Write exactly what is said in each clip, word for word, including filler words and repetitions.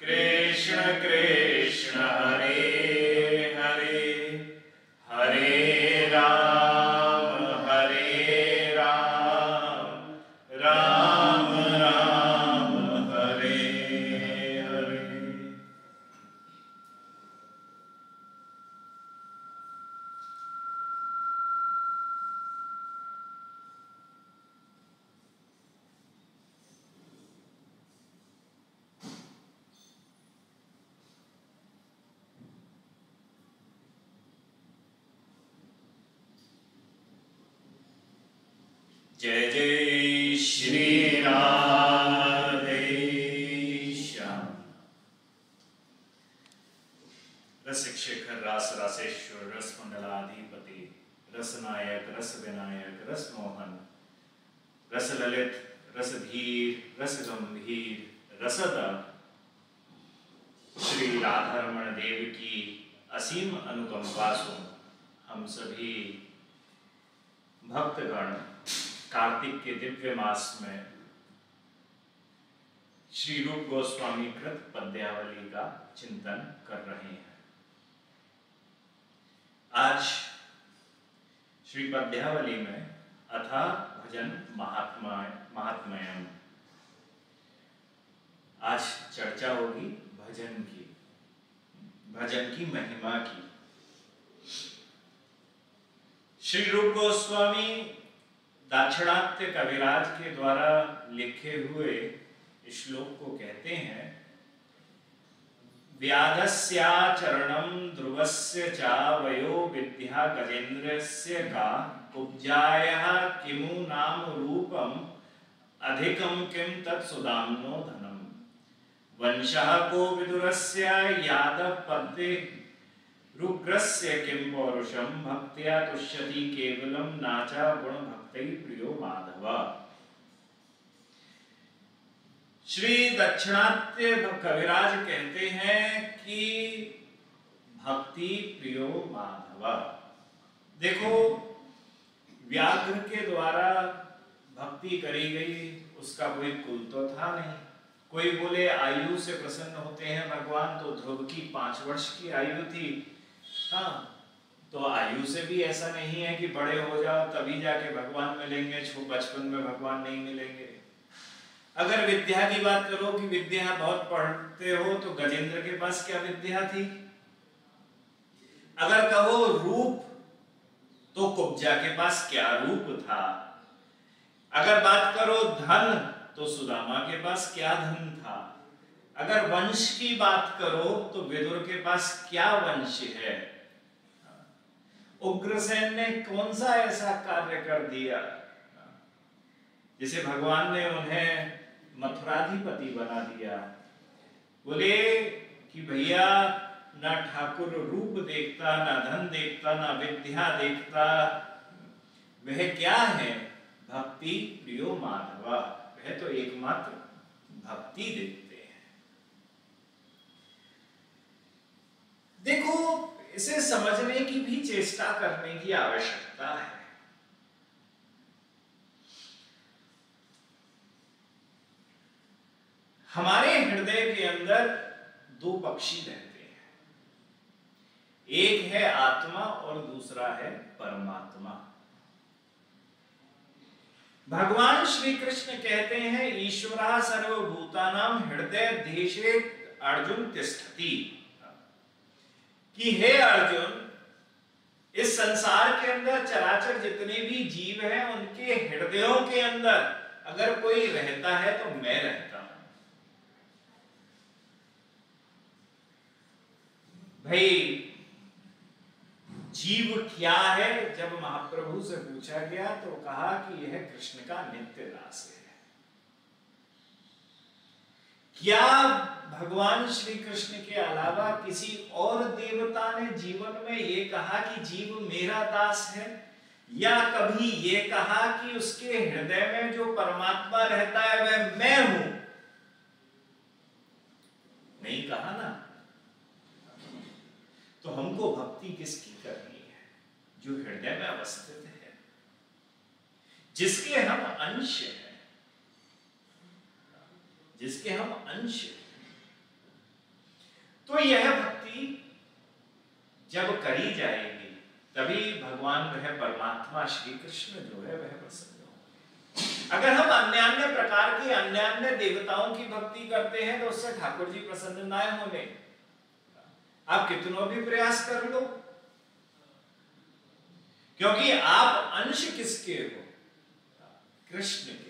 कृष्ण कृष्ण हरे हरे, हरे राम हरे राम, राम राम हरे हरे। जय जय श्री राधे श्याम। रसिक शेखर रास रासेश्वर रस मंडलाधिपति, रसनायक रस विनायक रस मोहन, रस ललित रस धीर रस गंभीर रसदा, श्री राधारमण देव की असीम अनुकंपा से हम सभी भक्तगण कार्तिक के दिव्य मास में श्री रूप गोस्वामी कृत पद्यावली का चिंतन कर रहे हैं। आज श्री पद्यावली में अथा भजन महात्मा महात्म्यम, आज चर्चा होगी भजन की, भजन की महिमा की। श्री रूप गोस्वामी दाक्षिणात्य कविराज के द्वारा लिखे हुए श्लोक को कहते हैं, व्याधस्याचरणं ध्रुवस्य च वयो विद्या गजेन्द्रस्य का, कुब्जायः किमु नाम रूपम अधिकं किं तत्सुदाम्नो धनम, वंशः को विदुरस्य यादव पद्ये रुग्रस्य किं पौरुषम, भक्त्या तुष्यति केवलम नाचा गुण भक्ति प्रियो माधव। श्री दक्षिणात्य कविराज कहते हैं कि भक्ति प्रियो माधव। देखो, व्याघ्र के द्वारा भक्ति करी गई, उसका कोई कुल तो था नहीं। कोई बोले आयु से प्रसन्न होते हैं भगवान, तो ध्रुव की पांच वर्ष की आयु थी। हाँ, तो आयु से भी ऐसा नहीं है कि बड़े हो जाओ तभी जाके भगवान मिलेंगे, बचपन में भगवान नहीं मिलेंगे। अगर विद्या की बात करो कि विद्या बहुत पढ़ते हो, तो गजेंद्र के पास क्या विद्या थी। अगर कहो रूप, तो कुब्जा के पास क्या रूप था। अगर बात करो धन, तो सुदामा के पास क्या धन था। अगर वंश की बात करो, तो विदुर के पास क्या वंश है। उग्रसेन ने कौन सा ऐसा कार्य कर दिया जिसे भगवान ने उन्हें मथुराधिपति बना दिया। बोले कि भैया, ना ठाकुर रूप देखता, ना धन देखता, ना विद्या देखता, वह क्या है, भक्ति प्रियो माधव, वह तो एकमात्र भक्ति देखते हैं। देखो, इसे समझने की भी चेष्टा करने की आवश्यकता है। हमारे हृदय के अंदर दो पक्षी रहते हैं, एक है आत्मा और दूसरा है परमात्मा। भगवान श्री कृष्ण कहते हैं, ईश्वरः सर्वभूतानां हृदय देशे अर्जुन तिष्ठति, कि हे अर्जुन, इस संसार के अंदर चराचर जितने भी जीव हैं, उनके हृदयों के अंदर अगर कोई रहता है तो मैं रहता हूं। भाई, जीव क्या है? जब महाप्रभु से पूछा गया तो कहा कि यह कृष्ण का नित्य दास है। क्या भगवान श्री कृष्ण के अलावा किसी और देवता ने जीवन में ये कहा कि जीव मेरा दास है, या कभी ये कहा कि उसके हृदय में जो परमात्मा रहता है वह मैं हूं? नहीं कहा ना। तो हमको भक्ति किसकी करनी है? जो हृदय में अवस्थित है, जिसके हम अंश हैं, जिसके हम अंश हैं। जब करी जाएगी तभी भगवान वह परमात्मा श्री कृष्ण जो है वह प्रसन्न होंगे। अगर हम अन्य अन्य प्रकार की अन्य अन्य देवताओं की भक्ति करते हैं तो उससे ठाकुर जी प्रसन्न ना होने, आप कितनों भी प्रयास कर लो, क्योंकि आप अंश किसके हो? कृष्ण के।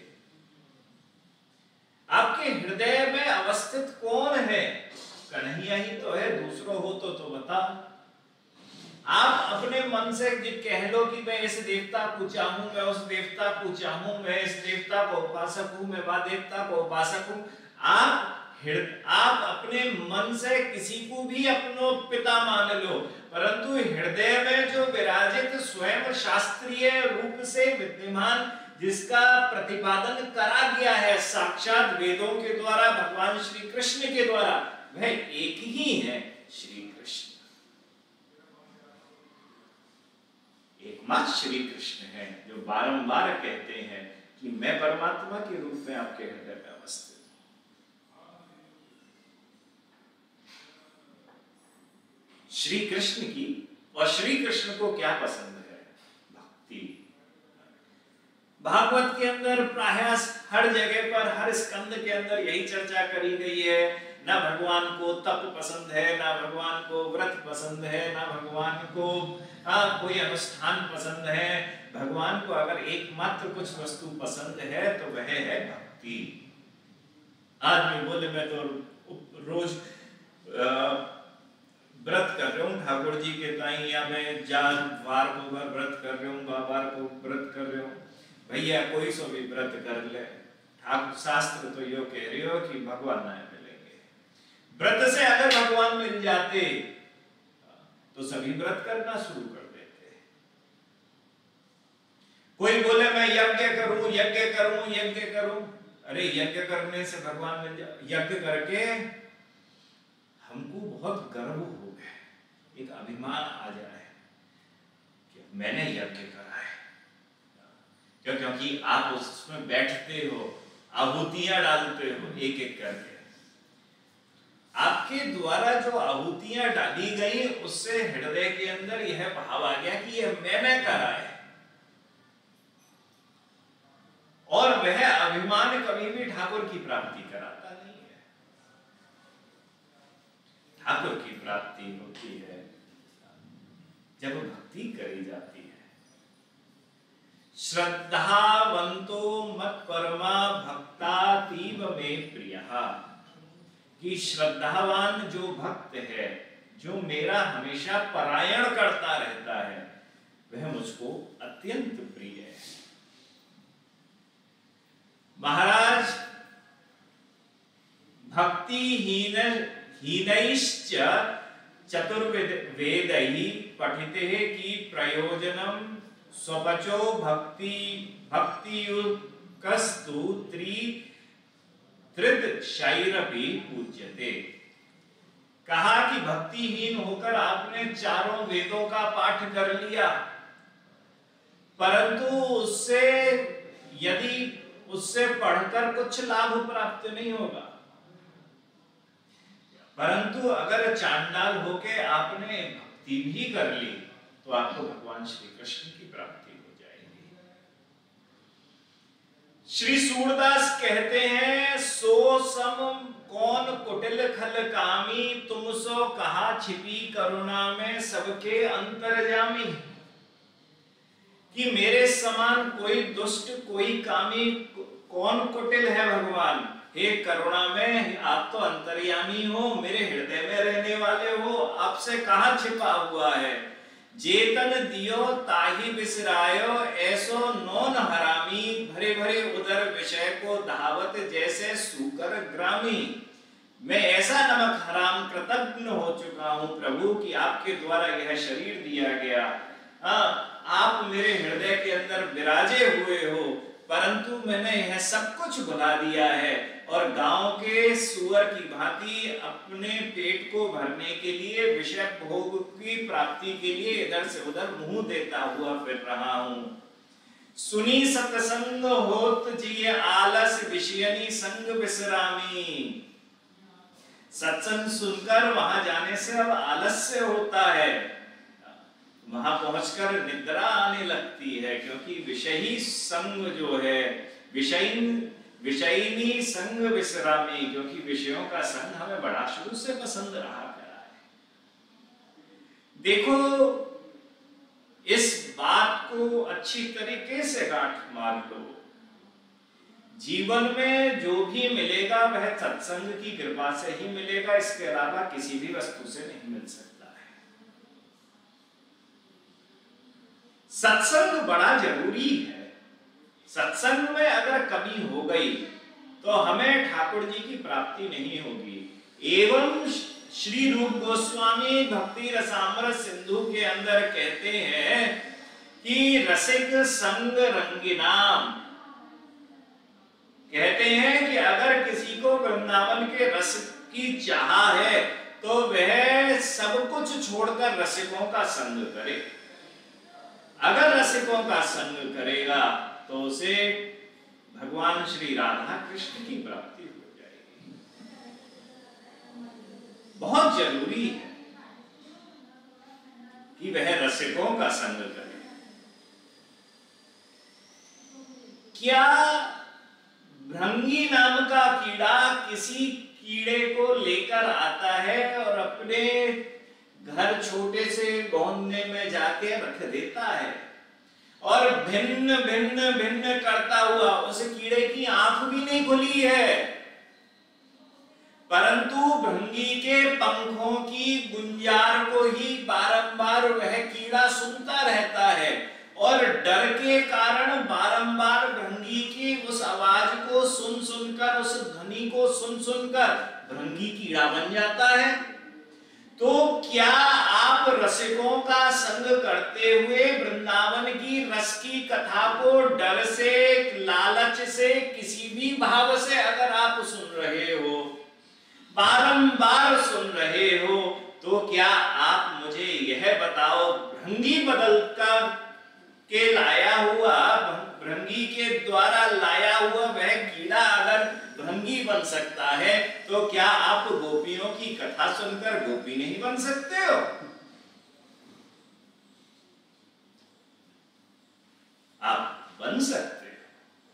आपके हृदय में अवस्थित कौन है? कन्हैया ही तो है, दूसरों हो तो तो बता। आप अपने मन से कह लो कि मैं इस देवता को चाहूं, मैं उस देवता को चाहूं, मैं इस देवता को उपासक हूं, मैं वह देवता को उपासक हूं। आप आप अपने मन से किसी को भी अपनो पिता मान लो, परंतु हृदय में जो विराजित स्वयं शास्त्रीय रूप से विद्यमान जिसका प्रतिपादन करा गया है साक्षात वेदों के द्वारा, भगवान श्री कृष्ण के द्वारा, वह एक ही है, श्री कृष्ण। एकमात्र श्री कृष्ण है जो बारंबार कहते हैं कि मैं परमात्मा के रूप में आपके हृदय में अवस्थित हूं। श्री कृष्ण की, और श्री कृष्ण को क्या पसंद है? भक्ति। भागवत के अंदर प्रायः हर जगह पर, हर स्कंद के अंदर यही चर्चा करी गई है। ना भगवान को तप पसंद है, ना भगवान को व्रत पसंद है, ना भगवान को आ, कोई अनुष्ठान पसंद है। भगवान को अगर एकमात्र कुछ वस्तु पसंद है तो वह है भक्ति। आदमी बोले मैं तो रोज व्रत कर रहा हूँ ठाकुर जी के ताई, या मैं जान वार को व्रत कर रहा हूँ, बाबार को व्रत कर रहा हूँ। भैया कोई सो भी व्रत कर ले, ठाकुर शास्त्र तो यो कह रही हो कि भगवान ना मिलेंगे। व्रत से अगर भगवान मिल जाते तो सभी व्रत करना शुरू कर देते। कोई बोले मैं यज्ञ करूं, यज्ञ करूं, यज्ञ करूं। अरे यज्ञ करने से भगवान मिल जाए? यज्ञ करके हमको बहुत गर्व हो गया, एक अभिमान आ जाए कि मैंने यज्ञ करा है। क्यों? क्योंकि आप उसमें बैठते हो, आहुतियां डालते हो एक एक करके। आपके द्वारा जो आहुतियां डाली गई उससे हृदय के अंदर यह भाव आ गया कि यह मैंने करा है, और वह अभिमान कभी भी ठाकुर की प्राप्ति कराता नहीं है। ठाकुर की प्राप्ति होती है जब भक्ति करी जाती है। श्रद्धावंतो मत परमा भक्तातीव में प्रियः, कि श्रद्धावान जो भक्त है, जो मेरा हमेशा परायण करता रहता है, वह मुझको अत्यंत प्रिय है। महाराज भक्तिहीन हीनैश्च चतुर्वेदैः पठिते की प्रयोजनम स्वपचो भक्ति भक्तियुक्तस्तु त्रि त्रिद शैरपि पूज्यते। कहा कि भक्तिहीन होकर आपने चारों वेदों का पाठ कर लिया, परंतु उससे यदि उससे पढ़कर कुछ लाभ प्राप्त नहीं होगा, परंतु अगर चांडाल होके आपने भक्ति भी कर ली तो आपको भगवान श्री कृष्ण की प्राप्ति हो जाएगी। श्री सूरदास कहते हैं, सो सम कौन कुटिल खल कामी, तुम सो कहा छिपी करुणा में सबके अंतर्जामी। कि मेरे समान कोई दुष्ट कोई कामी कौन कुटिल है भगवान? हे करुणा में आप तो अंतर्यामी हो, मेरे हृदय में रहने वाले हो, आपसे कहां छिपा हुआ है। जेतन दियो ताही बिसरायो, ऐसो नौन हरामी, भरे भरे उदर विषय को धावत जैसे सूकर ग्रामी। मैं ऐसा नमक हराम कृतज्ञ हो चुका हूं प्रभु कि आपके द्वारा यह शरीर दिया गया। आ, आप मेरे हृदय के अंदर विराजे हुए हो, परंतु मैंने यह सब कुछ भुला दिया है और गांव के सुअर की भांति अपने पेट को भरने के लिए, विषय भोग की प्राप्ति के लिए इधर से उधर मुंह देता हुआ फिर रहा हूं। सुनी सत्संग होत जिय आलस विषयनी संग विश्रामी। सत्संग सुनकर वहां जाने से अब आलस्य होता है, वहां पहुंचकर निद्रा आने लगती है, क्योंकि विषयी संग जो है, विषयी विषयिनी संग विश्रामी, क्योंकि विषयों का संग हमें बड़ा शुरू से पसंद रहा करा है। देखो, इस बात को अच्छी तरीके से गांठ मार लो, जीवन में जो भी मिलेगा वह सत्संग की कृपा से ही मिलेगा, इसके अलावा किसी भी वस्तु से नहीं मिल सकता है। सत्संग बड़ा जरूरी है। सत्संग में अगर कमी हो गई तो हमें ठाकुर जी की प्राप्ति नहीं होगी। एवं श्री रूप गोस्वामी भक्ति रसामृत सिंधु के अंदर कहते हैं कि रसिक संग रंगिनाम, कहते हैं कि अगर किसी को वृंदावन के रस की चाह है तो वह सब कुछ छोड़कर रसिकों का संग करे। अगर रसिकों का संग करेगा तो उसे भगवान श्री राधा कृष्ण की प्राप्ति हो जाएगी। बहुत जरूरी है कि वह रसिकों का संग करे। क्या भृंगी नाम का कीड़ा किसी कीड़े को लेकर आता है और अपने घर छोटे से गोंदने में जाके रख देता है और भिन्न भिन्न भिन्न करता हुआ, उस कीड़े की आंख भी नहीं खुली है, परंतु भृंगी के पंखों की गुंजार को ही बारंबार वह कीड़ा सुनता रहता है और डर के कारण बारंबार भृंगी की उस आवाज को सुन सुनकर, उस ध्वनि को सुन सुनकर भृंगी कीड़ा बन जाता है। तो क्या आप रसिकों का संग करते हुए वृंदावन की रस की कथा को डर से, लालच से, किसी भी भाव से अगर आप सुन रहे हो, बारंबार सुन रहे हो, तो क्या आप मुझे यह बताओ, भृंगी बदल का के लाया हुआ, भृंगी के द्वारा लाया हुआ वह कीड़ा अगर भृंगी बन सकता है तो क्या आप गोपियों की कथा सुनकर गोपी नहीं बन सकते हो? आप बन सकते हो,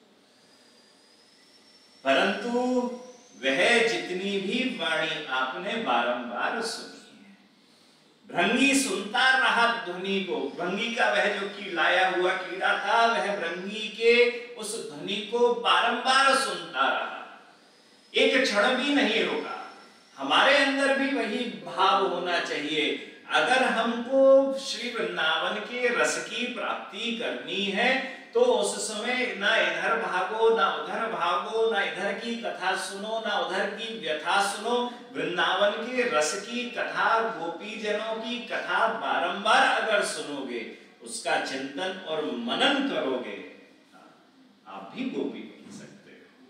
परंतु वह जितनी भी वाणी आपने बारंबार सुनी है, भृंगी सुनता रहा ध्वनि को, भृंगी का वह जो की लाया हुआ कीड़ा था वह भृंगी के उस ध्वनि को बारंबार सुनता रहा, एक क्षण भी नहीं रुका। हमारे अंदर भी वही भाव होना चाहिए। अगर हमको श्री वृंदावन के रस की प्राप्ति करनी है तो उस समय ना इधर भागो ना उधर भागो, ना इधर की कथा सुनो ना उधर की व्यथा सुनो, वृंदावन के रस की कथा, गोपी जनों की कथा बारंबार अगर सुनोगे, उसका चिंतन और मनन करोगे, आप भी गोपी बन सकते हो।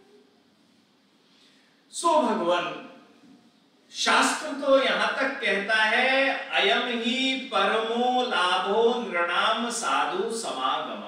सो भगवान शास्त्र तो यहां तक कहता है, अयम ही परमो लाभो नृणाम साधु समागमः।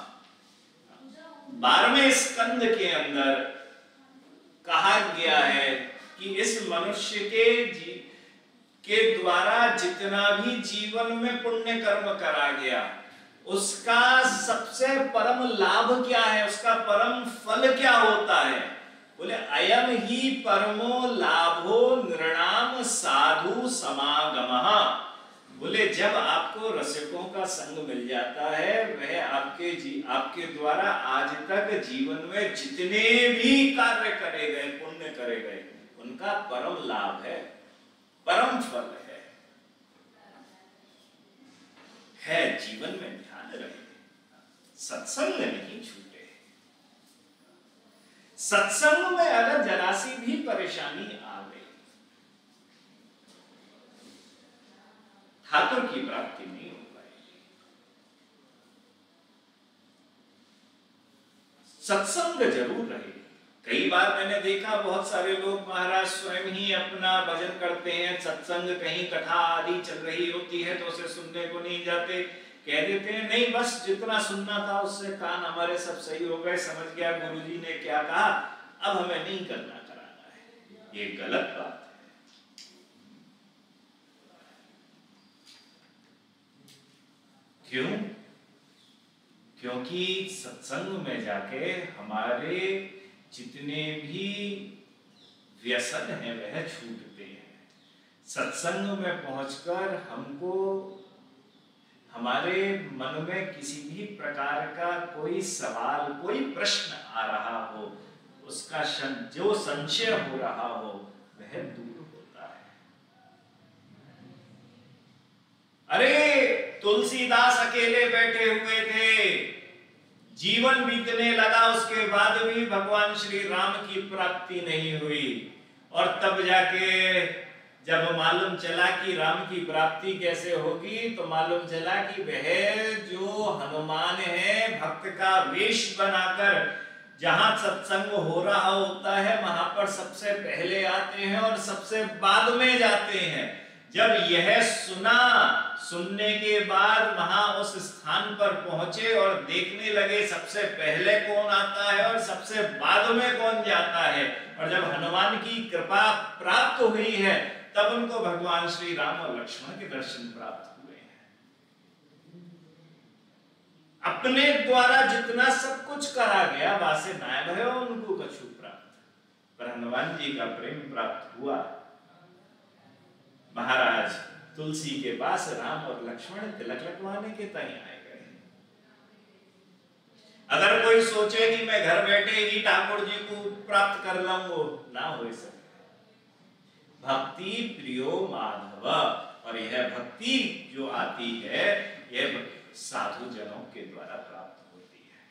बारहवें स्कंद के अंदर कहा गया है कि इस मनुष्य के जी के द्वारा जितना भी जीवन में पुण्य कर्म करा गया, उसका सबसे परम लाभ क्या है, उसका परम फल क्या होता है? बोले अयम ही परमो लाभो नृणाम साधु समागमः। बोले जब आपको रसिकों का संग मिल जाता है, वह आपके जी आपके द्वारा आज तक जीवन में जितने भी कार्य करे गए, पुण्य करे गए, उनका परम लाभ है, परम फल है। है जीवन में ध्यान रहे, सत्संग नहीं छूटे। सत्संग में अगर जरा सी भी परेशानी आ गई, ठाकुर की प्राप्ति नहीं हो पाएगी। सत्संग जरूर रहे। कई बार मैंने देखा बहुत सारे लोग महाराज स्वयं ही अपना भजन करते हैं, सत्संग कहीं कथा आदि चल रही होती है तो उसे सुनने को नहीं जाते, कह देते हैं नहीं बस जितना सुनना था उससे कान हमारे सब सही हो गए, समझ गया गुरुजी ने क्या कहा, अब हमें नहीं करना कराना है। ये गलत बात है। क्यों? क्योंकि सत्संग में जाके हमारे जितने भी व्यसन हैं वह छूटते हैं। सत्संग में पहुंचकर हमको हमारे मन में किसी भी प्रकार का कोई सवाल, कोई प्रश्न आ रहा हो, उसका जो संशय हो रहा हो वह दूर होता है। अरे तुलसीदास अकेले बैठे हुए थे, जीवन बीतने लगा, उसके बाद भी भगवान श्री राम की प्राप्ति नहीं हुई। और तब जाके जब मालूम चला कि राम की प्राप्ति कैसे होगी, तो मालूम चला कि वह जो हनुमान है भक्त का वेश बनाकर जहां सत्संग हो रहा होता है वहां पर सबसे पहले आते हैं और सबसे बाद में जाते हैं। जब यह सुना, सुनने के बाद वहां उस स्थान पर पहुंचे और देखने लगे सबसे पहले कौन आता है और सबसे बाद में कौन जाता है। और जब हनुमान की कृपा प्राप्त हुई है तब उनको भगवान श्री राम और लक्ष्मण के दर्शन प्राप्त हुए हैं। अपने द्वारा जितना सब कुछ करा गया वासे नाय भयो उनको कछु प्राप्त, पर हनुमान जी का प्रेम प्राप्त हुआ। महाराज तुलसी के पास राम और लक्ष्मण तिलक लगवाने के तय आए गए। अगर कोई सोचे कि मैं घर बैठे ही ठाकुर जी को प्राप्त कर लूंगा, ना हो सके। भक्ति प्रियो माधव, और यह भक्ति जो आती है यह साधु जनों के द्वारा प्राप्त होती है।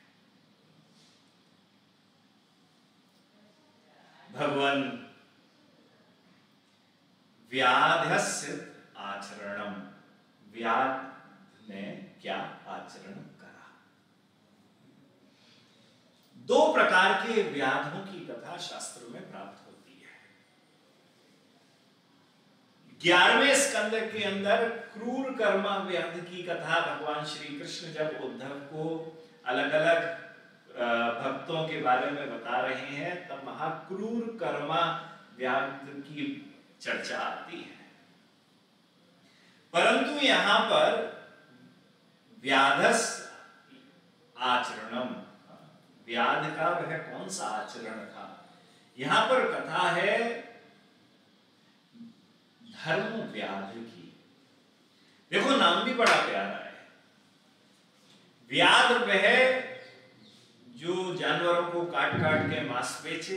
भगवान व्याध्यस्य आचरणम, व्याध ने क्या आचरण करा। दो प्रकार के व्याधों की कथा शास्त्र में प्राप्त होती है। ग्यारहवें स्कंद के अंदर क्रूर कर्मा व्याध की कथा भगवान श्री कृष्ण जब उद्धव को अलग अलग भक्तों के बारे में बता रहे हैं तब वहां क्रूर कर्मा व्याध की चर्चा आती है। परंतु यहां पर व्याधस आचरणम, व्याध का वह कौन सा आचरण था। यहां पर कथा है धर्म व्याध की। देखो नाम भी बड़ा प्यारा है। व्याध वह जो जानवरों को काट काट के मांस बेचे,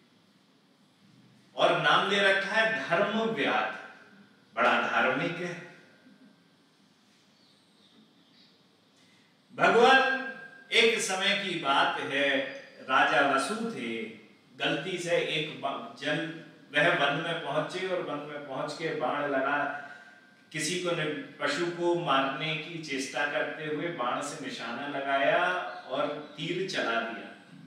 और नाम दे रखा है धर्म व्याध, बड़ा धार्मिक है। भगवान, एक समय की बात है, राजा वसु थे, गलती से एक जन वह वन में पहुंचे और वन में पहुंच के बाण लगा, किसी को पशु को मारने की चेष्टा करते हुए बाण से निशाना लगाया और तीर चला दिया।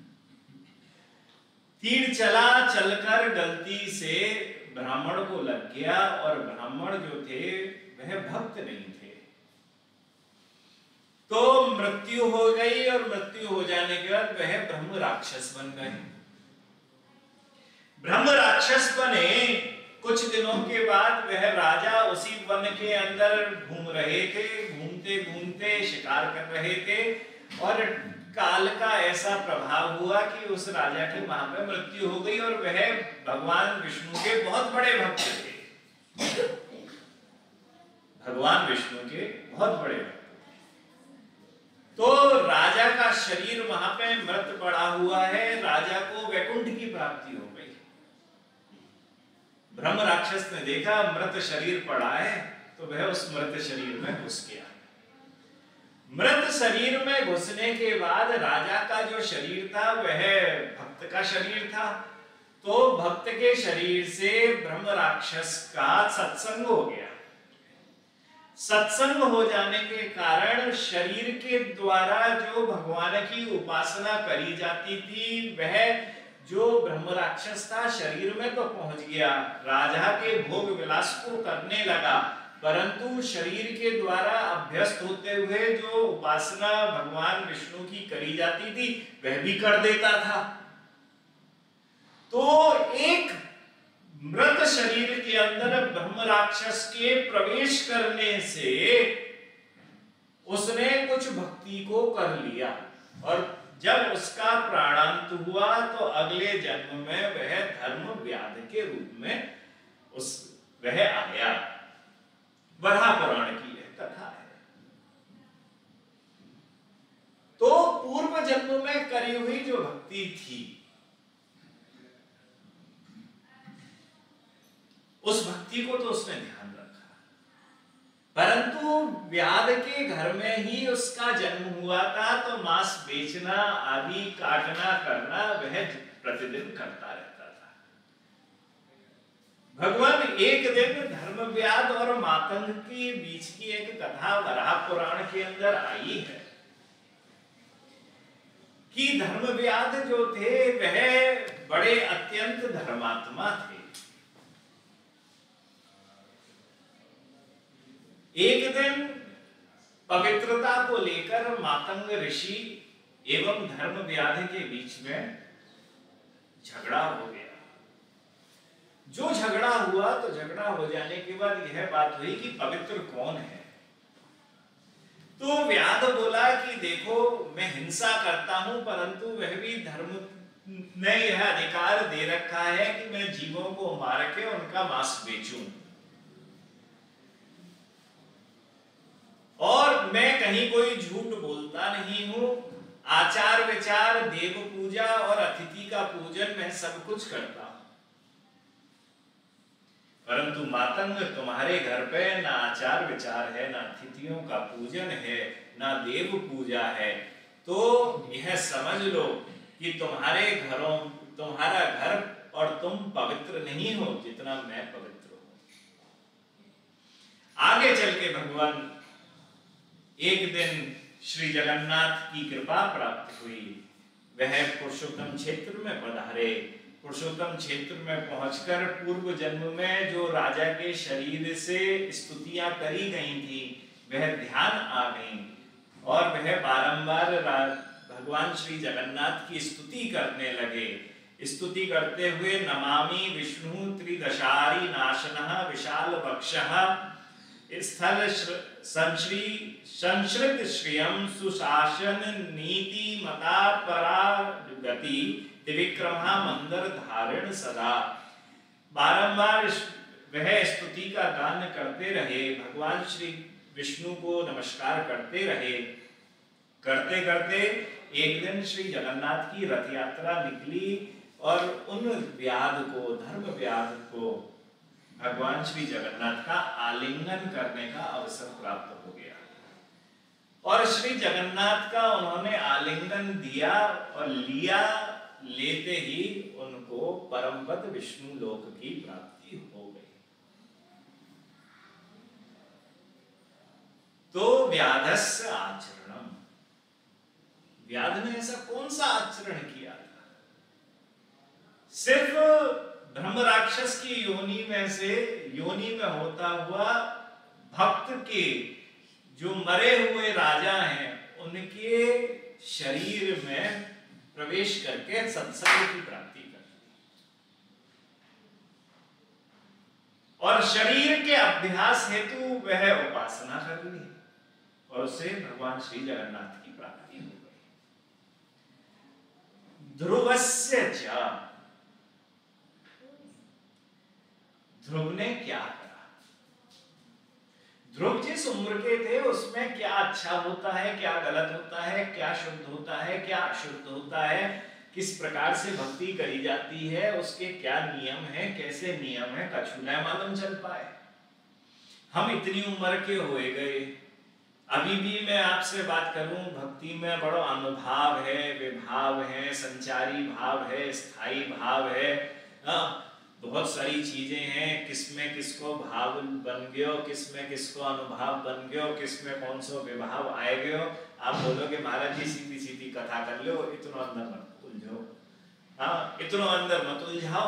तीर चला, चलकर गलती से ब्राह्मण को लग गया, और ब्राह्मण जो थे वह भक्त नहीं थे, तो मृत्यु हो गई। और मृत्यु हो जाने के बाद वह ब्रह्म राक्षस बन गए। ब्रह्म राक्षस बने, कुछ दिनों के बाद वह राजा उसी वन के अंदर घूम रहे थे, घूमते घूमते शिकार कर रहे थे, और काल का ऐसा प्रभाव हुआ कि उस राजा की वहां पे मृत्यु हो गई। और वह भगवान विष्णु के बहुत बड़े भक्त थे, भगवान विष्णु के बहुत बड़े भक्त थे। तो राजा का शरीर वहां पे मृत पड़ा हुआ है, राजा को वैकुंठ की प्राप्ति हो गई। ब्रह्म राक्षस ने देखा मृत शरीर पड़ा है, तो वह उस मृत शरीर में घुस गया। मृत शरीर में घुसने के बाद राजा का जो शरीर था वह भक्त का शरीर था, तो भक्त के शरीर से ब्रह्म राक्षस का सत्संग हो गया। सत्संग हो जाने के कारण शरीर के द्वारा जो भगवान की उपासना करी जाती थी, वह जो ब्रह्म राक्षस था शरीर में तो पहुंच गया, राजा के भोग विलास को करने लगा, परंतु शरीर के द्वारा अभ्यस्त होते हुए जो उपासना भगवान विष्णु की करी जाती थी वह भी कर देता था। तो एक मृत शरीर के अंदर ब्रह्म राक्षस के प्रवेश करने से उसने कुछ भक्ति को कर लिया और जब उसका प्राणांत हुआ तो अगले जन्म में वह धर्म व्याध के रूप में उस वह आया। वराह पुराण की यह कथा है। तो पूर्व जन्म में करी हुई जो भक्ति थी उस भक्ति को तो उसने ध्यान रखा, परंतु व्याध के घर में ही उसका जन्म हुआ था तो मांस बेचना आदि काटना करना वह प्रतिदिन करता रहता था। भगवान एक दिन धर्म व्याध और मातंग के बीच की एक कथा वराह पुराण के अंदर आई है कि धर्म व्याध जो थे वह बड़े अत्यंत धर्मात्मा थे। एक दिन पवित्रता को लेकर मातंग ऋषि एवं धर्म व्याध के बीच में झगड़ा हो गया। जो झगड़ा हुआ तो झगड़ा हो जाने के बाद यह बात हुई कि पवित्र कौन है। तो व्याध बोला कि देखो मैं हिंसा करता हूं परंतु वह भी धर्म ने यह अधिकार दे रखा है कि मैं जीवों को मार के उनका मांस बेचूं और मैं कहीं कोई झूठ बोलता नहीं हूं। आचार विचार देव पूजा और अतिथि का पूजन मैं सब कुछ करता हूं, परंतु मातंग तुम्हारे घर पे ना आचार विचार है, ना अतिथियों का पूजन है, ना देव पूजा है। तो यह समझ लो कि तुम्हारे घरों तुम्हारा घर और तुम पवित्र नहीं हो जितना मैं पवित्र हूं। आगे चल के भगवान एक दिन श्री जगन्नाथ की कृपा प्राप्त हुई। वह पुरुषोत्तम क्षेत्र में पधारे। पुरुषोत्तम क्षेत्र में पहुंचकर पूर्व जन्म में जो राजा के शरीर से स्तुतियां करी गई थी वह ध्यान आ गई और वह बारंबार भगवान श्री जगन्नाथ की स्तुति करने लगे। स्तुति करते हुए नमामि विष्णु त्रिदशारी नाशनः विशाल वक्षः स्थल संश्री संश्रित श्रियम सुशासन नीति मता परागति त्रिविक्रमा मंदर धारण सदा। बारंबार वह स्तुति का गान करते रहे, भगवान श्री विष्णु को नमस्कार करते रहे। करते करते एक दिन श्री जगन्नाथ की रथ यात्रा निकली और उन व्याध को धर्म व्याध को भगवान श्री जगन्नाथ का आलिंगन करने का अवसर प्राप्त हो गया और श्री जगन्नाथ का उन्होंने आलिंगन दिया और लिया। लेते ही उनको परमपद विष्णु लोक की प्राप्ति हो गई। तो व्याधस्य आचरणम, व्याध ने ऐसा कौन सा आचरण किया था? सिर्फ ब्रह्म राक्षस की योनि में से योनि में होता हुआ भक्त के जो मरे हुए राजा हैं उनके शरीर में प्रवेश करके सत्संग की प्राप्ति कर और शरीर के अभ्यास हेतु वह उपासना कर ली और उससे भगवान श्री जगन्नाथ की प्राप्ति हो गई। ध्रुवस्य च, ध्रुव ने क्या करा? ध्रुव जिस उम्र के थे उसमें क्या अच्छा होता है, क्या गलत होता है, क्या शुद्ध होता है, क्या अशुद्ध होता है, किस प्रकार से भक्ति करी जाती है, उसके क्या नियम है, कैसे नियम है, कछु न मालूम चल पाए। हम इतनी उम्र के हुए गए, अभी भी मैं आपसे बात करूं भक्ति में बड़ा अनुभाव है, विभाव है, संचारी भाव है, स्थायी भाव है, आ, बहुत सारी चीजें हैं। किसमें किसको भाव बन गयो, किसमें किसको अनुभाव बन गयो, किसमें कौन सा विभाव आए गयो। आप बोलोगे महाराज जी सीधी सीधी कथा कर लो, इतना अंदर मत उलझो, हाँ इतना अंदर मत उलझाओ।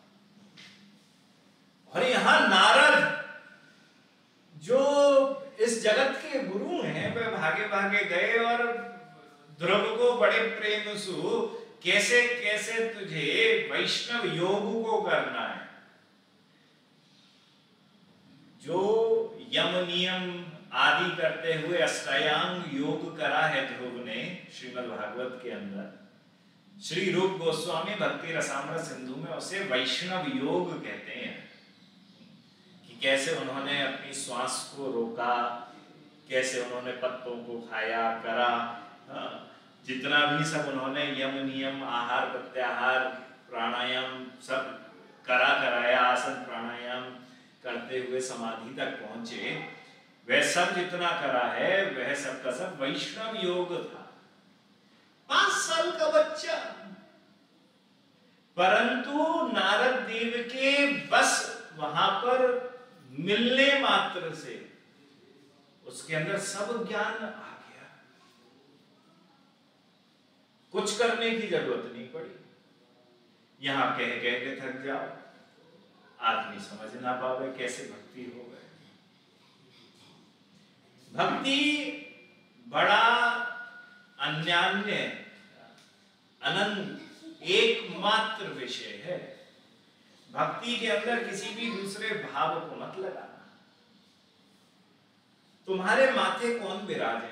और यहाँ नारद जो इस जगत के गुरु हैं वे भागे भागे गए और ध्रुव को बड़े प्रेम सु कैसे कैसे तुझे वैष्णव योग को करना है, जो यम नियम आदि करते हुए अष्टांग योग करा है ध्रुव ने श्रीमद् भागवत के अंदर। श्री रूप गोस्वामी भक्ति रसामृत सिंधु में उसे वैष्णव योग कहते हैं कि कैसे उन्होंने अपनी श्वास को रोका, कैसे उन्होंने पत्तों को खाया करा, जितना भी सब उन्होंने यम नियम आहार प्रत्याहार प्राणायाम सब करा कराया, आसन प्राणायाम करते हुए समाधि तक पहुंचे, वह सब जितना करा है वह सब का सब वैष्णव योग था। पांच साल का बच्चा, परंतु नारद देव के बस वहां पर मिलने मात्र से उसके अंदर सब ज्ञान आ गया, कुछ करने की जरूरत नहीं पड़ी। यहां कह कह के थक जाओ, आदमी समझ ना पावे कैसे भक्ति हो गए। भक्ति बड़ा अन्यान्य अनंत एकमात्र विषय है। भक्ति के अंदर किसी भी दूसरे भाव को मत लगाना। तुम्हारे माथे कौन विराजे,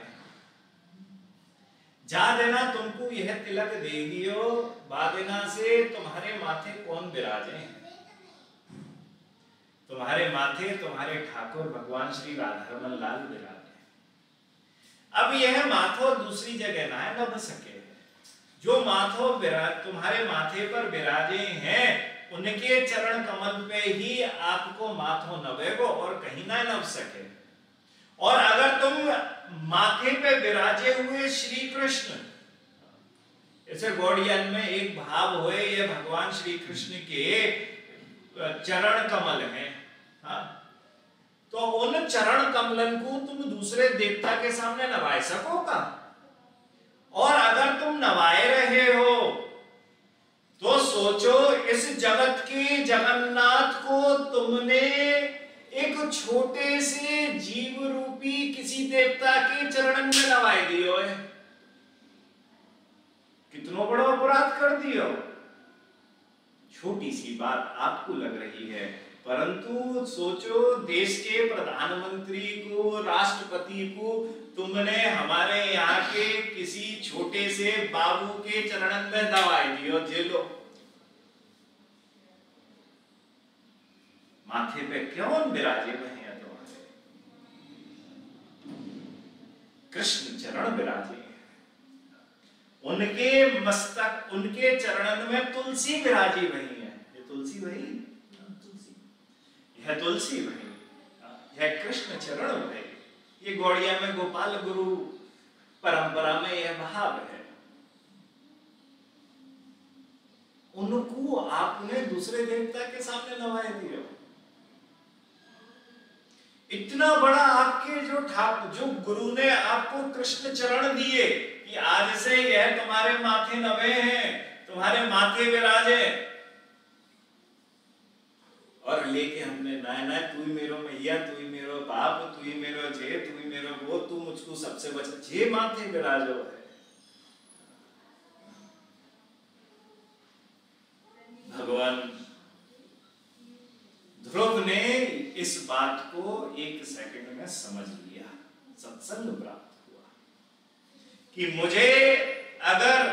जा देना तुमको यह तिलक दे दियो, बादेना से तुम्हारे माथे कौन विराजे हैं। तुम्हारे माथे तुम्हारे ठाकुर भगवान श्री राधारमण लाल विराजे। अब यह माथो दूसरी जगह ना है, न सके। जो माथो विराज तुम्हारे माथे पर विराजे हैं, उनके चरण कमल पे ही आपको माथो नवेगो और कहीं ना नव सके। और अगर तुम माथे पे विराजे हुए श्री कृष्ण, ऐसे गौड़ियन में एक भाव हुए, ये भगवान श्री कृष्ण के चरण कमल हैं, हाँ? तो उन चरण कमलन को तुम दूसरे देवता के सामने नवाए सकोगा? और अगर तुम नवाए रहे हो तो सोचो, इस जगत के जगन्नाथ को तुमने एक छोटे से जीव रूपी किसी देवता के चरण में नवाए दियो है। कितना बड़ा अपराध कर दियो। छोटी सी बात आपको लग रही है, परंतु सोचो, देश के प्रधानमंत्री को, राष्ट्रपति को तुमने हमारे यहाँ के किसी छोटे से बाबू के चरण में दवाई दियो। जेलो माथे पे क्यों विराजे हुए हैं तुम्हारे? कृष्ण चरण विराजे हैं, उनके मस्तक, उनके चरणन में तुलसी विराजी वही है। ये तुलसी वही, तुलसी, यह तुलसी वही, यह कृष्ण चरण वही। ये गौड़िया में गोपाल गुरु परंपरा में यह भाव है। उनको आपने दूसरे देवता के सामने नवाए दिया। इतना बड़ा आपके जो ठाकुर, जो गुरु ने आपको कृष्ण चरण दिए कि आज से यह तुम्हारे माथे नवे हैं, तुम्हारे माथे विराजे, और लेके हमने ना ना तू ही मेरो मैया, तू ही मेरो बाप, तू ही मेरो जे, तू ही मेरो वो, तू मुझको सबसे बच, जे माथे विराजो है। भगवान ध्रुव ने इस बात को एक सेकंड में समझ लिया, सत्संग प्राप्त हुआ कि मुझे अगर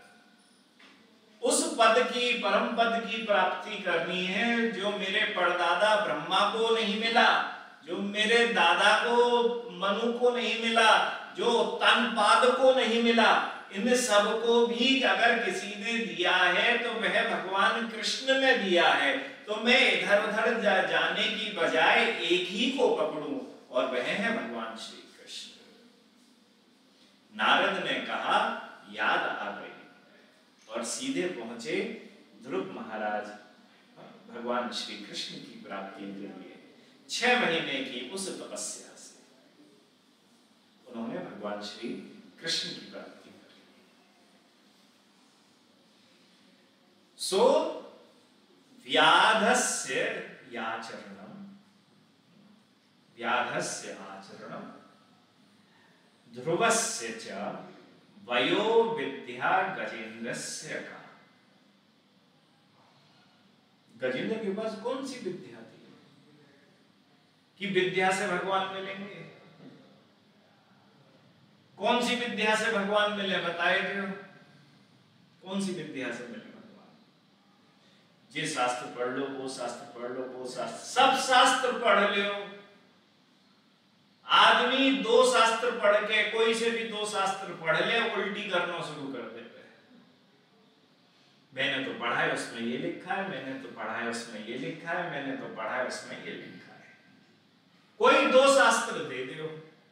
उस पद की, परम पद की प्राप्ति करनी है जो मेरे परदादा ब्रह्मा को नहीं मिला, जो मेरे दादा को, मनु को नहीं मिला, जो तनपाद को नहीं मिला, इन सब को भी अगर किसी ने दिया है तो वह भगवान कृष्ण ने दिया है। तो मैं इधर उधर जा, जाने की बजाय एक ही को पकड़ूं, और वह है भगवान श्री कृष्ण। नारद ने कहा याद आ गई, और सीधे पहुंचे ध्रुव महाराज भगवान श्री कृष्ण की प्राप्ति के लिए। छह महीने की उस तपस्या से उन्होंने भगवान श्री कृष्ण की प्राप्ति कर ली। सो व्याधस्य याचरणम, व्याधस्य आचरणम, ध्रुवस्य च वयो विद्या गजेंद्रस्य का। गजेंद्र के पास कौन सी विद्या थी कि विद्या से भगवान मिलेंगे? कौन सी विद्या से भगवान मिले बताए थे? कौन सी विद्या से मिले भगवान? जे शास्त्र पढ़ लो, वो शास्त्र पढ़ लो, वो शास्त्र, सब शास्त्र पढ़ लो। आदमी दो शास्त्र पढ़ के, कोई से भी दो शास्त्र पढ़ ले, उल्टी करना शुरू कर देते हैं। मैंने तो पढ़ा है उसमें ये लिखा है, मैंने तो पढ़ा है उसमें ये लिखा है, मैंने तो पढ़ा है उसमें ये लिखा है। कोई दो शास्त्र दे दो।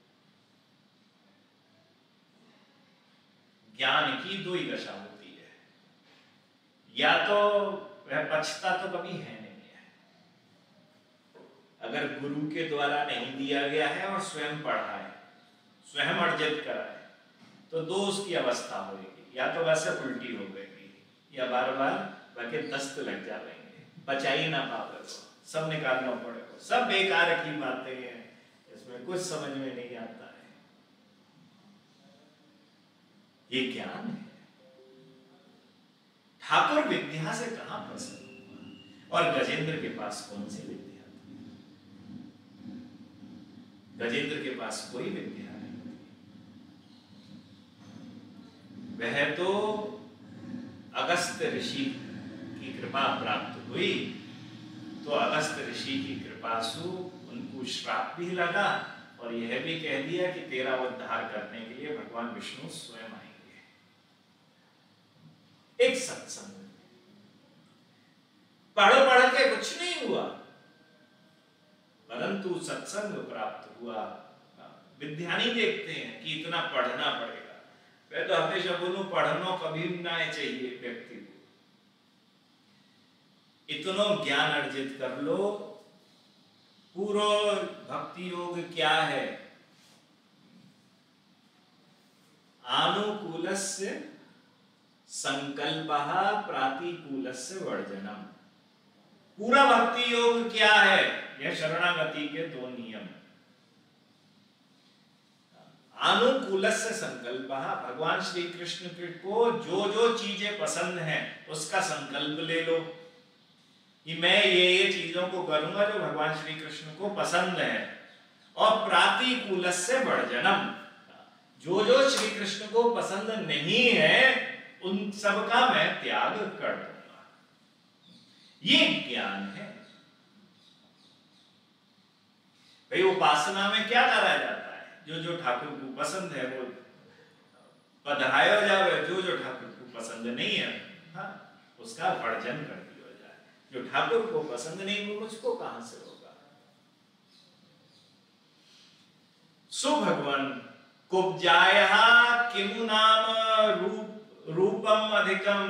ज्ञान की दो ही दशा होती है, या तो वह पछता तो कभी है नहीं है, अगर गुरु के द्वारा नहीं दिया गया है और स्वयं पढ़ा है, स्वयं अर्जित करा है, तो दो उसकी अवस्था होगी, या तो वैसे उल्टी हो गई, या बार बार बाकी दस्त लग जाएंगे, बचा ही ना पावे, सब निकालना पड़ेगा, सब बेकार की बातें हैं, इसमें कुछ समझ में नहीं आता है। ये ज्ञान है। ठाकुर विद्या से कहां प्रसन्न हुआ, और गजेंद्र के पास कौन सी विद्या थी? गजेंद्र के पास कोई विद्या नहीं, वह तो अगस्त ऋषि की कृपा प्राप्त हुई, तो अगस्त ऋषि की कृपा से उनको श्राप भी लगा, और यह भी कह दिया कि तेरा उद्धार करने के लिए भगवान विष्णु स्वयं आएंगे। एक सत्संग पढ़ पढ़ के कुछ नहीं हुआ, परंतु सत्संग प्राप्त हुआ। विद्या नहीं देखते हैं कि इतना पढ़ना पड़ेगा, मैं तो हमेशा बोलूं पढ़ना कभी ना चाहिए व्यक्ति को, इतना ज्ञान अर्जित कर लो। पूरा भक्ति योग क्या है? आनुकूलस्य संकल्पः प्रातिकूलस्य वर्जनम। पूरा भक्ति योग क्या है? यह शरणागति के दो नियम। अनुकूलस्य संकल्पः, भगवान श्री कृष्ण को जो जो चीजें पसंद हैं उसका संकल्प ले लो कि मैं ये ये चीजों को करूंगा जो भगवान श्री कृष्ण को पसंद है। और प्रातिकूलस्य वर्जनम, जो जो श्री कृष्ण को पसंद नहीं है उन सब का मैं त्याग कर दूंगा। ये ज्ञान है भाई। उपासना में क्या करा जाता है? जो जो ठाकुर को पसंद है वो पधराया जाए, जो जो ठाकुर को पसंद नहीं है हाँ उसका वर्जन कर दिया जाए। जो ठाकुर को पसंद नहीं वो मुझको कहां से होगा? सो भगवान कुब्जायः किमु नाम रूप रूपम अधिकम।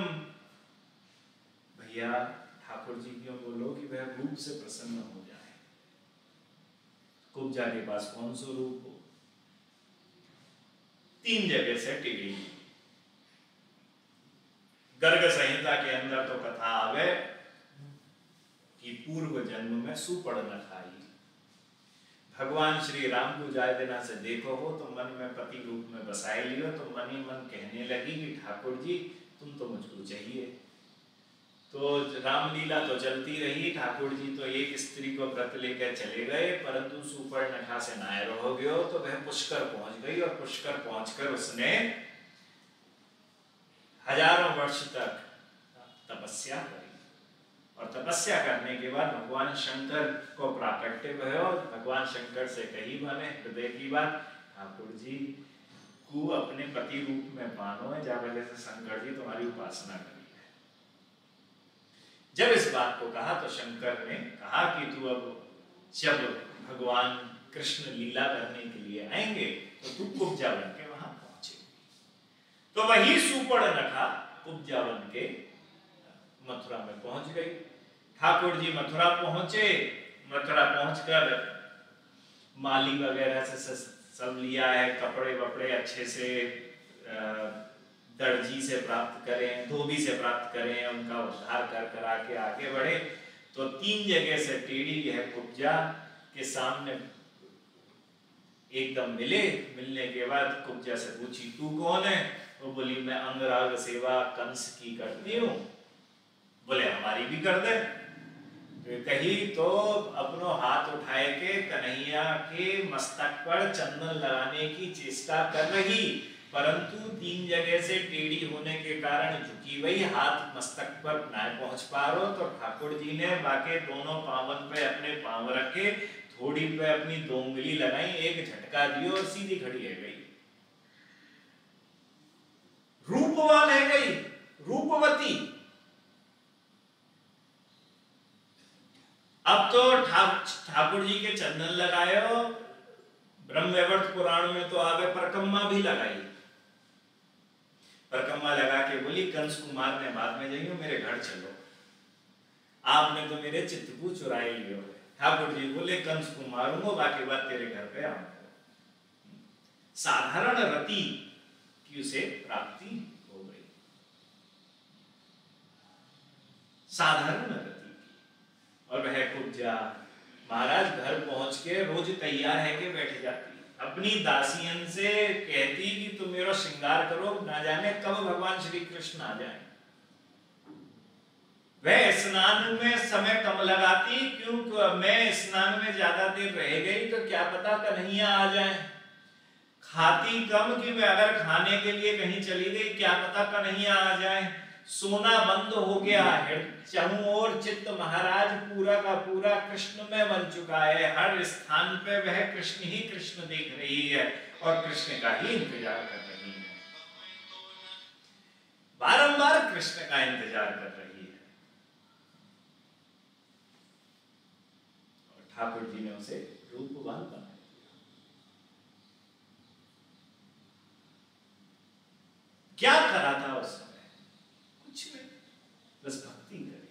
भैया ठाकुर जी क्यों बोलो कि वह रूप से प्रसन्न हो जाए? कुब्जा के पास कौन सा रूप हो? तीन जगह से टिकी। गर्ग संहिता के अंदर तो कथा आवे कि पूर्व जन्म में सुपड़ न खाई। भगवान श्री राम को जाय देना से देखो हो तो मन में पति रूप में बसाए लियो, तो मन ही मन कहने लगी कि ठाकुर जी तुम तो मुझको चाहिए। तो रामलीला तो चलती रही, ठाकुर जी तो एक स्त्री को व्रत लेकर चले गए, परंतु सुपर्णखा से नायर हो गयो तो वह पुष्कर पहुंच गई, और पुष्कर पहुंचकर उसने हजारों वर्ष तक तपस्या करी। और तपस्या करने के बाद भगवान शंकर को प्राकट्य भयो। भगवान शंकर से कही माने हृदय की बात, ठाकुर जी को अपने पति रूप में मानो है, जब वजह से शंकर जी तुम्हारी उपासना करी है। जब इस बात को कहा तो शंकर ने कहा कि तू अब जब भगवान कृष्ण लीला करने के लिए आएंगे तो तू कुब्जा बन के वहां पहुंचेगी। तो वही सुपर्णखा कुब्जा बन के मथुरा में पहुंच गई। ठाकुर जी मथुरा पहुंचे, मथुरा पहुंचकर माली वगैरह से सब लिया है, कपड़े वपड़े अच्छे से दर्जी से प्राप्त करें, धोबी से प्राप्त करें, उनका उद्धार कर करा के आगे बढ़े। तो तीन जगह से टेढ़ी है कुब्जा के सामने एकदम मिले। मिलने के बाद कुब्जा से पूछी तू कौन है? वो बोली मैं अंगराग सेवा कंस की करती हूँ। बोले हमारी भी कर दे। कही तो अपनो हाथ उठाए के कन्हैया के मस्तक पर चंदन लगाने की चेष्टा कर रही, परंतु तीन जगह से टेढ़ी होने के कारण झुकी हुई हाथ मस्तक पर ना पहुंच पा रहा। तो ठाकुर जी ने बाके दोनों पावन पे अपने पांव रखे, थोड़ी पे अपनी दो उंगली लगाई, एक झटका दियो और सीधी खड़ी है गई। रूपवान है गई, रूपवती। अब तो ठाकुर जी के चंदन लगायो, ब्रह्मवैवर्त पुराण में तो आगे परकम्मा भी लगाई। परकम्मा लगा के बोली कंस कुमार ने बाद में जाइयो मेरे घर चलो, आपने तो मेरे चित्त को चुराई लियो। ठाकुर जी बोले कंस को मारूंगा, बाकी बात तेरे घर पे आऊंगा। साधारण रति की उसे प्राप्ति हो गई, साधारण रति की, और वह कुब्जा महाराज घर पहुंच के रोज तैयार है के बैठ जाती, अपनी दासियन से कहती कि तुम मेरा श्रृंगार करो, ना जाने कब भगवान श्री कृष्ण आ जाए। वह स्नान में समय कम लगाती, क्योंकि मैं स्नान में ज्यादा देर रह गई तो क्या पता कन्हैया आ जाए। खाती कम कि मैं अगर खाने के लिए कहीं चली गई क्या पता कन्हैया आ जाए। सोना बंद हो गया है, चारों ओर चित्त महाराज पूरा का पूरा कृष्ण में बन चुका है। हर स्थान पे वह कृष्ण ही कृष्ण देख रही है और कृष्ण का ही इंतजार कर रही है, बारंबार कृष्ण का इंतजार कर रही है। और ठाकुर जी ने उसे रूपवान बनाया। क्या करा था उस समय? कुछ नहीं, बस भक्ति करी।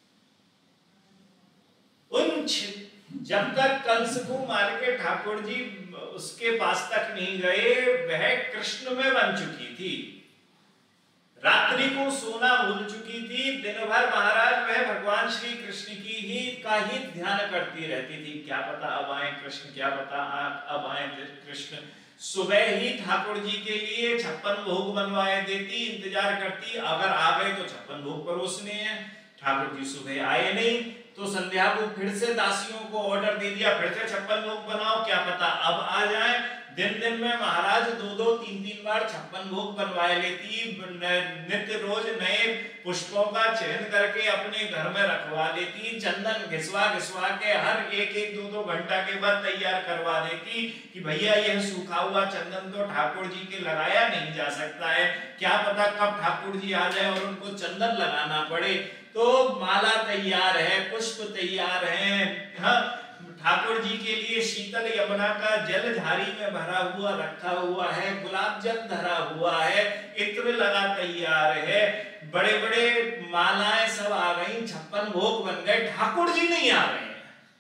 उन जब तक कंस को मार के ठाकुर जी उसके पास तक नहीं गए, वह कृष्ण में बन चुकी थी। रात्रि को सोना भूल चुकी थी, दिन भर महाराज वह भगवान श्री कृष्ण की ही का ही ध्यान करती रहती थी। क्या पता अब आए कृष्ण, क्या पता अब आए कृष्ण। सुबह ही ठाकुर जी के लिए छप्पन भोग बनवाए देती, इंतजार करती, अगर आ गए तो छप्पन भोग परोसने हैं। ठाकुर जी सुबह आए नहीं तो संध्या को फिर से दासियों को ऑर्डर दे दिया, फिर से छप्पन भोग बनाओ, क्या पता अब आ जाए। दिन दिन में महाराज दो दो तीन तीन बार छप्पन भोग बनवाए लेती, नित्य रोज नए पुष्पों का चयन करके अपने घर में रखवा देती, चंदन घिसवा घिसवा के हर एक एक दो दो घंटा के बाद तैयार करवा देती कि भैया यह सूखा हुआ चंदन तो ठाकुर जी के लगाया नहीं जा सकता है, क्या पता कब ठाकुर जी आ जाए और उनको चंदन लगाना पड़े। तो माला तैयार है, पुष्प तैयार है, ठाकुर जी के लिए शीतल यमुना का जल झाड़ी में भरा हुआ रखा हुआ है, गुलाब जल धरा हुआ है, इत्र लगा तैयार है, बड़े बड़े मालाएं सब आ गई, छप्पन भोग बन गए, ठाकुर जी नहीं आ रहे हैं।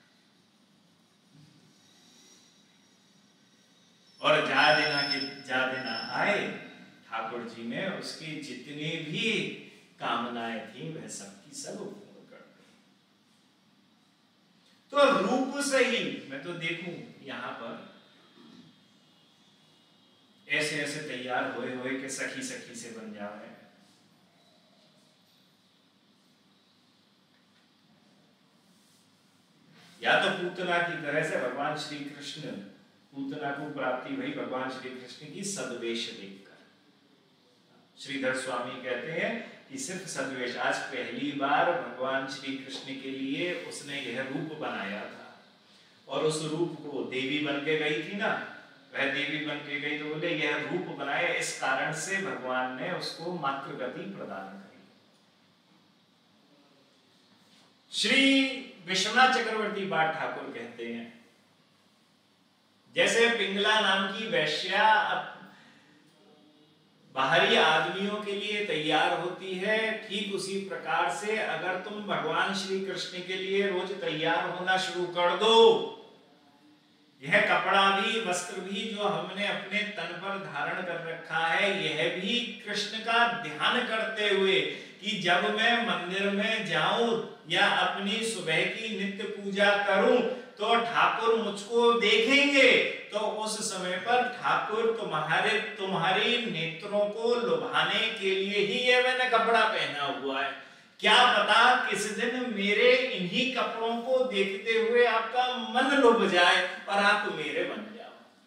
और जा देना के जा देना आए, ठाकुर जी ने उसकी जितनी भी कामनाएं थी वह सबकी सब पूर्ण कर दी। तो रूप से ही मैं तो देखूं यहां पर ऐसे ऐसे तैयार होए होए के सखी सखी से बन जावे। या तो पूतना की तरह से भगवान श्री कृष्ण, पूतना को प्राप्ति भई भगवान श्री कृष्ण की सदवेश देखकर। श्रीधर स्वामी कहते हैं कि सिर्फ सदवेश, आज पहली बार भगवान श्री कृष्ण के लिए उसने यह रूप बनाया था, और उस रूप को देवी बन के गई थी ना, वह देवी बन के गई तो बोले यह रूप बनाया, इस कारण से भगवान ने उसको मातृ गति प्रदान करी। श्री विश्वनाथ चक्रवर्ती बाट ठाकुर कहते हैं जैसे पिंगला नाम की वैश्या बाहरी आदमियों के लिए तैयार होती है, ठीक उसी प्रकार से अगर तुम भगवान श्री कृष्ण के लिए रोज तैयार होना शुरू कर दो, यह कपड़ा भी वस्त्र भी जो हमने अपने तन पर धारण कर रखा है, यह भी कृष्ण का ध्यान करते हुए कि जब मैं मंदिर में जाऊं या अपनी सुबह की नित्य पूजा करूं तो ठाकुर मुझको देखेंगे, तो उस समय पर ठाकुर तुम्हारे तुम्हारी नेत्रों को लुभाने के लिए ही ये मैंने कपड़ा पहना हुआ है। क्या पता किस दिन मेरे इन्हीं कपड़ों को देखते हुए आपका मन लुभ जाए और आप मेरे बन जाओ।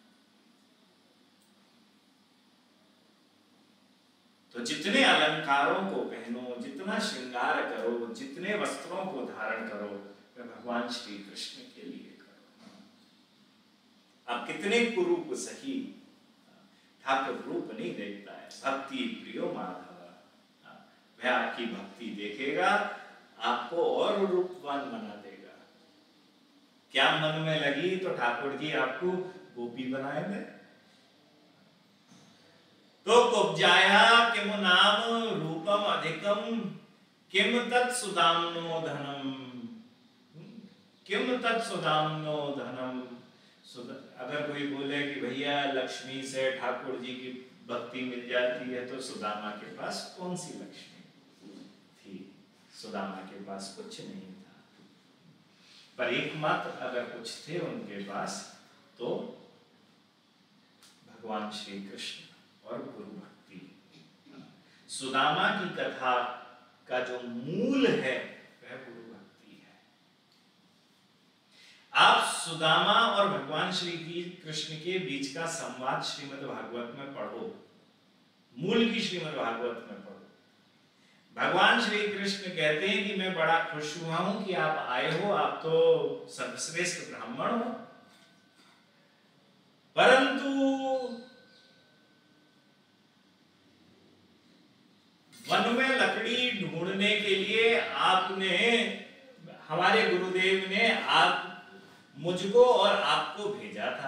तो जितने अलंकारों को पहनो, जितना श्रृंगार करो, जितने वस्त्रों को धारण करो, वह भगवान श्री कृष्ण के लिए करो। आप कितने कुरूप सही, ठाकुर रूप नहीं देखता है। भक्ति प्रियो माधव, वह आपकी भक्ति देखेगा, आपको और रूपवान बना देगा। क्या मन में लगी तो ठाकुर जी आपको गोपी बनाएंगे। तो कुब्जाया किम नाम रूपम अधिकम, किम तत् सुदाम्नो धनम, किम तत् सुदाम्नो धनम। अगर कोई बोले कि भैया लक्ष्मी से ठाकुर जी की भक्ति मिल जाती है, तो सुदामा के पास कौन सी लक्ष्मी थी? सुदामा के पास कुछ नहीं था, पर एकमात्र अगर कुछ थे उनके पास तो भगवान श्री कृष्ण और गुरु भक्ति। सुदामा की कथा का जो मूल है वह गुरु भक्ति है। आप सुदामा और भगवान श्री कृष्ण के बीच का संवाद श्रीमद् भागवत में पढ़ो, मूल की श्रीमद् भागवत में पढ़ो। भगवान श्री कृष्ण कहते हैं कि मैं बड़ा खुश हुआ हूं कि आप आए हो, आप तो सर्वश्रेष्ठ ब्राह्मण हो, परंतु वन में लकड़ी ढूंढने के लिए आपने, हमारे गुरुदेव ने आप मुझको और आपको भेजा था,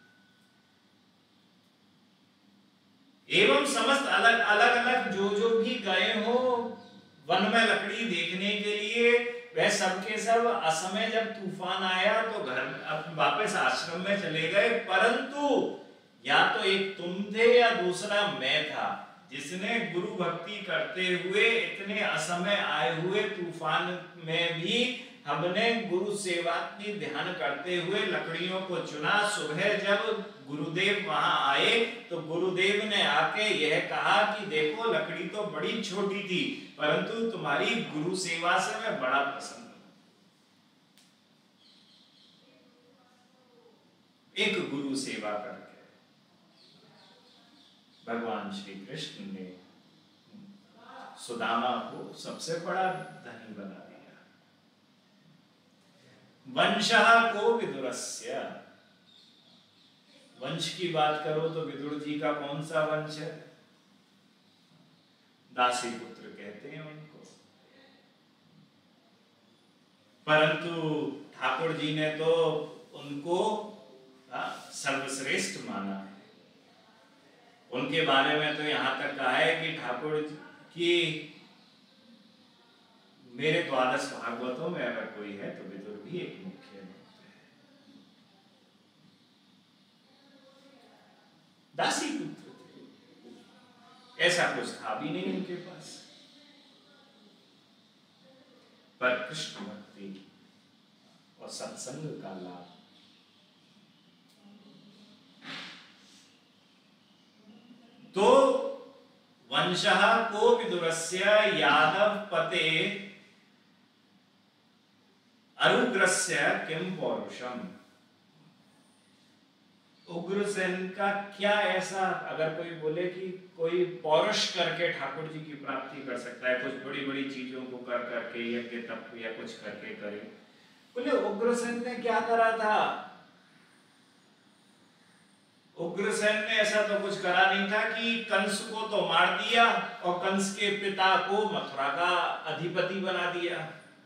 एवं समस्त अलग अलग अलग जो जो भी गए हो वन में लकड़ी देखने के लिए, वह सब के सब असमय जब तूफान आया तो घर अब वापस आश्रम में चले गए। परंतु या तो एक तुम थे या दूसरा मैं था, जिसने गुरु भक्ति करते हुए इतने असमय आए हुए तूफान में भी हमने गुरु सेवा की ध्यान करते हुए लकड़ियों को चुना। सुबह जब गुरुदेव वहां आए तो गुरुदेव ने आके यह कहा कि देखो लकड़ी तो बड़ी छोटी थी, परंतु तुम्हारी गुरु सेवा से मैं बड़ा प्रसन्न हूं। एक गुरु सेवा करके भगवान श्री कृष्ण ने सुदामा को सबसे बड़ा धनी बना दिया। वंशः को विदुरस्य, वंश की बात करो तो विदुर जी का कौन सा वंश है? दासी पुत्र कहते हैं उनको, परंतु ठाकुर जी ने तो उनको सर्वश्रेष्ठ माना है। उनके बारे में तो यहां तक कहा है कि ठाकुर की मेरे द्वादश भागवतों में अगर कोई है तो विदुर भी एक मुख्य भक्त है। दासी पुत्र थे, ऐसा कुछ था भी नहीं उनके पास, पर कृष्ण भक्ति और सत्संग का लाभ। तो वंशः को विदुरस्य यादव पते अरुग्रस्य किम पौरुषम। उग्रसेन का क्या ऐसा, अगर कोई बोले कि कोई पौरुष करके ठाकुर जी की प्राप्ति कर सकता है, कुछ बड़ी बड़ी चीजों को कर करके यज्ञ तप या कुछ करके करे, बोले उग्रसेन ने क्या करा था? उग्रसेन ने ऐसा तो कुछ करा नहीं था कि कंस को तो मार दिया और कंस के पिता को मथुरा का अधिपति बना दिया।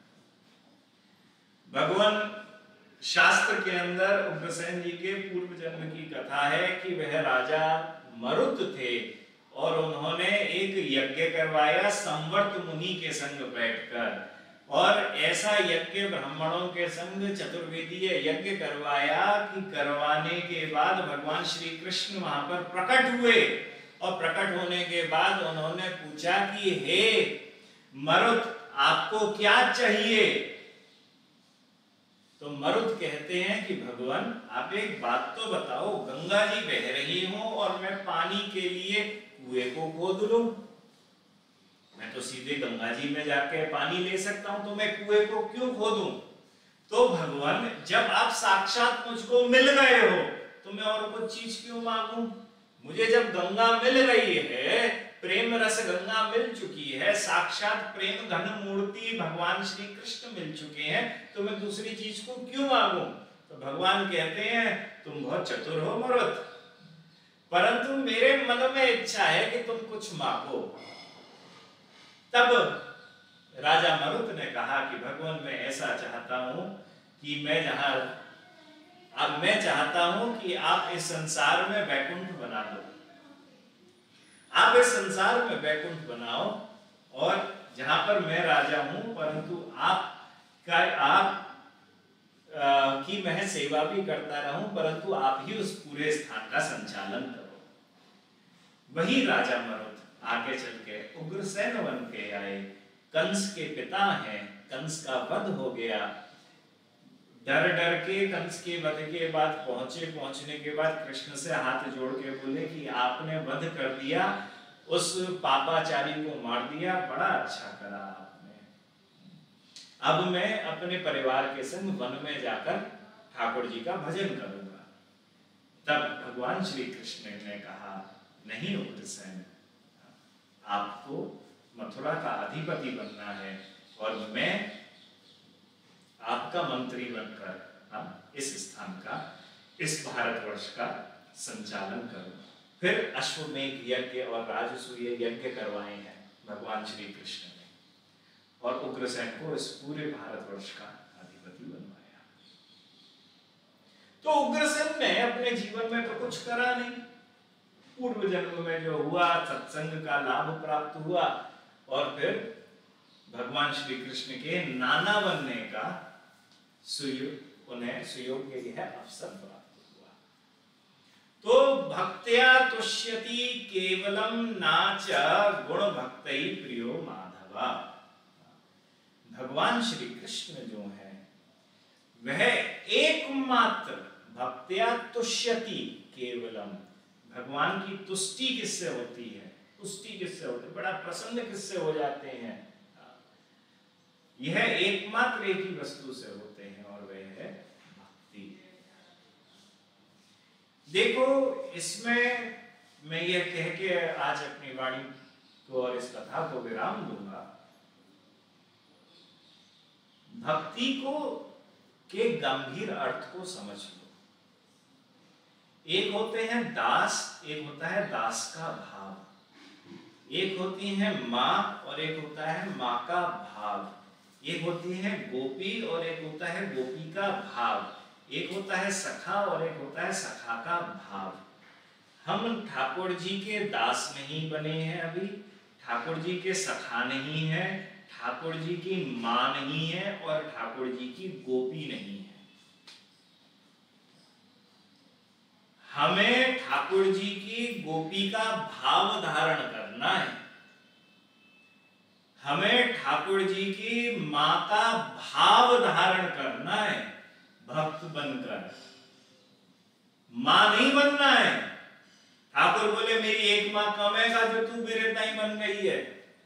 भगवान शास्त्र के अंदर उग्रसेन जी के पूर्व जन्म की कथा है कि वह राजा मरुत थे और उन्होंने एक यज्ञ करवाया संवर्त मुनि के संग बैठकर, और ऐसा यज्ञ ब्राह्मणों के संग चतुर्वेदीय यज्ञ करवाया कि करवाने के बाद भगवान श्री कृष्ण वहां पर प्रकट हुए, और प्रकट होने के बाद उन्होंने पूछा कि हे मरुत आपको क्या चाहिए? तो मरुत कहते हैं कि भगवान आप एक बात तो बताओ, गंगा जी बह रही हो और मैं पानी के लिए कुएं को खोद लूं? मैं तो सीधे गंगा जी में जाके पानी ले सकता हूं, तो मैं कुएं को क्यों खोदूं? तो भगवान, जब आप साक्षात मुझको मिल गए हो तो मैं और कुछ चीज क्यों मांगू? मुझे जब गंगा मिल रही है, प्रेम रस गंगा मिल चुकी है, साक्षात प्रेम घन मूर्ति भगवान श्री कृष्ण मिल चुके हैं, तो मैं दूसरी चीज को क्यों मांगू? तो भगवान कहते हैं तुम बहुत चतुर हो मरुत, परंतु मेरे मन में इच्छा है कि तुम कुछ मांगो। तब राजा मरुत ने कहा कि भगवान, मैं ऐसा चाहता हूं कि मैं जहां अब मैं चाहता हूं कि आप इस संसार में वैकुंठ बना दो, आप इस संसार में वैकुंठ बनाओ, और जहां पर मैं राजा हूं, परंतु आप का आप आ, की मैं सेवा भी करता रहूं, परंतु आप ही उस पूरे स्थान का संचालन करो। वही राजा मरुत आगे चल के उग्रसेन बन के आए, कंस के पिता हैं, कंस का वध हो गया। डर डर के कंस के वध के बाद पहुंचे, पहुंचने के बाद कृष्ण से हाथ जोड़ के बोले कि आपने वध कर दिया, उस पापाचारी को मार दिया, बड़ा अच्छा करा आपने। अब मैं अपने परिवार के संग वन में जाकर ठाकुर जी का भजन करूंगा। तब भगवान श्री कृष्ण ने कहा, नहीं उग्रसेन, आपको मथुरा का अधिपति बनना है और मैं आपका मंत्री बनकर हाँ, इस स्थान का, इस भारतवर्ष का संचालन करूं। फिर अश्वमेध यज्ञ और राजसूय यज्ञ करवाए हैं भगवान श्री कृष्ण ने, और उग्रसेन को इस पूरे भारतवर्ष का अधिपति बनवाया। तो उग्रसेन ने अपने जीवन में तो कुछ करा नहीं, पूर्व जन्म में जो हुआ सत्संग का लाभ प्राप्त हुआ, और फिर भगवान श्री कृष्ण के नाना बनने का सुयोग उन्हें सुयोग्य यह अवसर प्राप्त हुआ। तो भक्त्या तुष्यति केवलम नाच गुण भक्तई प्रियो माधवा। भगवान श्री कृष्ण जो है वह एकमात्र भक्त्या तुष्यति केवलम, भगवान की तुष्टि किससे होती है? तुष्टि किससे होती है? बड़ा प्रसन्न किससे हो जाते हैं? यह एकमात्र एक ही वस्तु से होते हैं, और वह है भक्ति। देखो, इसमें मैं ये कह के आज अपनी वाणी को और इस कथा को विराम दूंगा। भक्ति को के गंभीर अर्थ को समझ लो। एक होते हैं दास, एक होता है दास का भाव, एक होती है माँ और एक होता है माँ का भाव, एक होती है गोपी और एक होता है गोपी का भाव, एक होता है सखा और एक होता है सखा का भाव। हम ठाकुर जी के दास नहीं बने हैं अभी, ठाकुर जी के सखा नहीं है, ठाकुर जी की माँ नहीं है, और ठाकुर जी की गोपी नहीं है। हमें ठाकुर जी की गोपी का भाव धारण करना है, हमें ठाकुर जी की मां का भाव धारण करना है, भक्त बनकर। मां नहीं बनना है। ठाकुर बोले मेरी एक मां कम है का जो तू मेरे ताई बन गई है।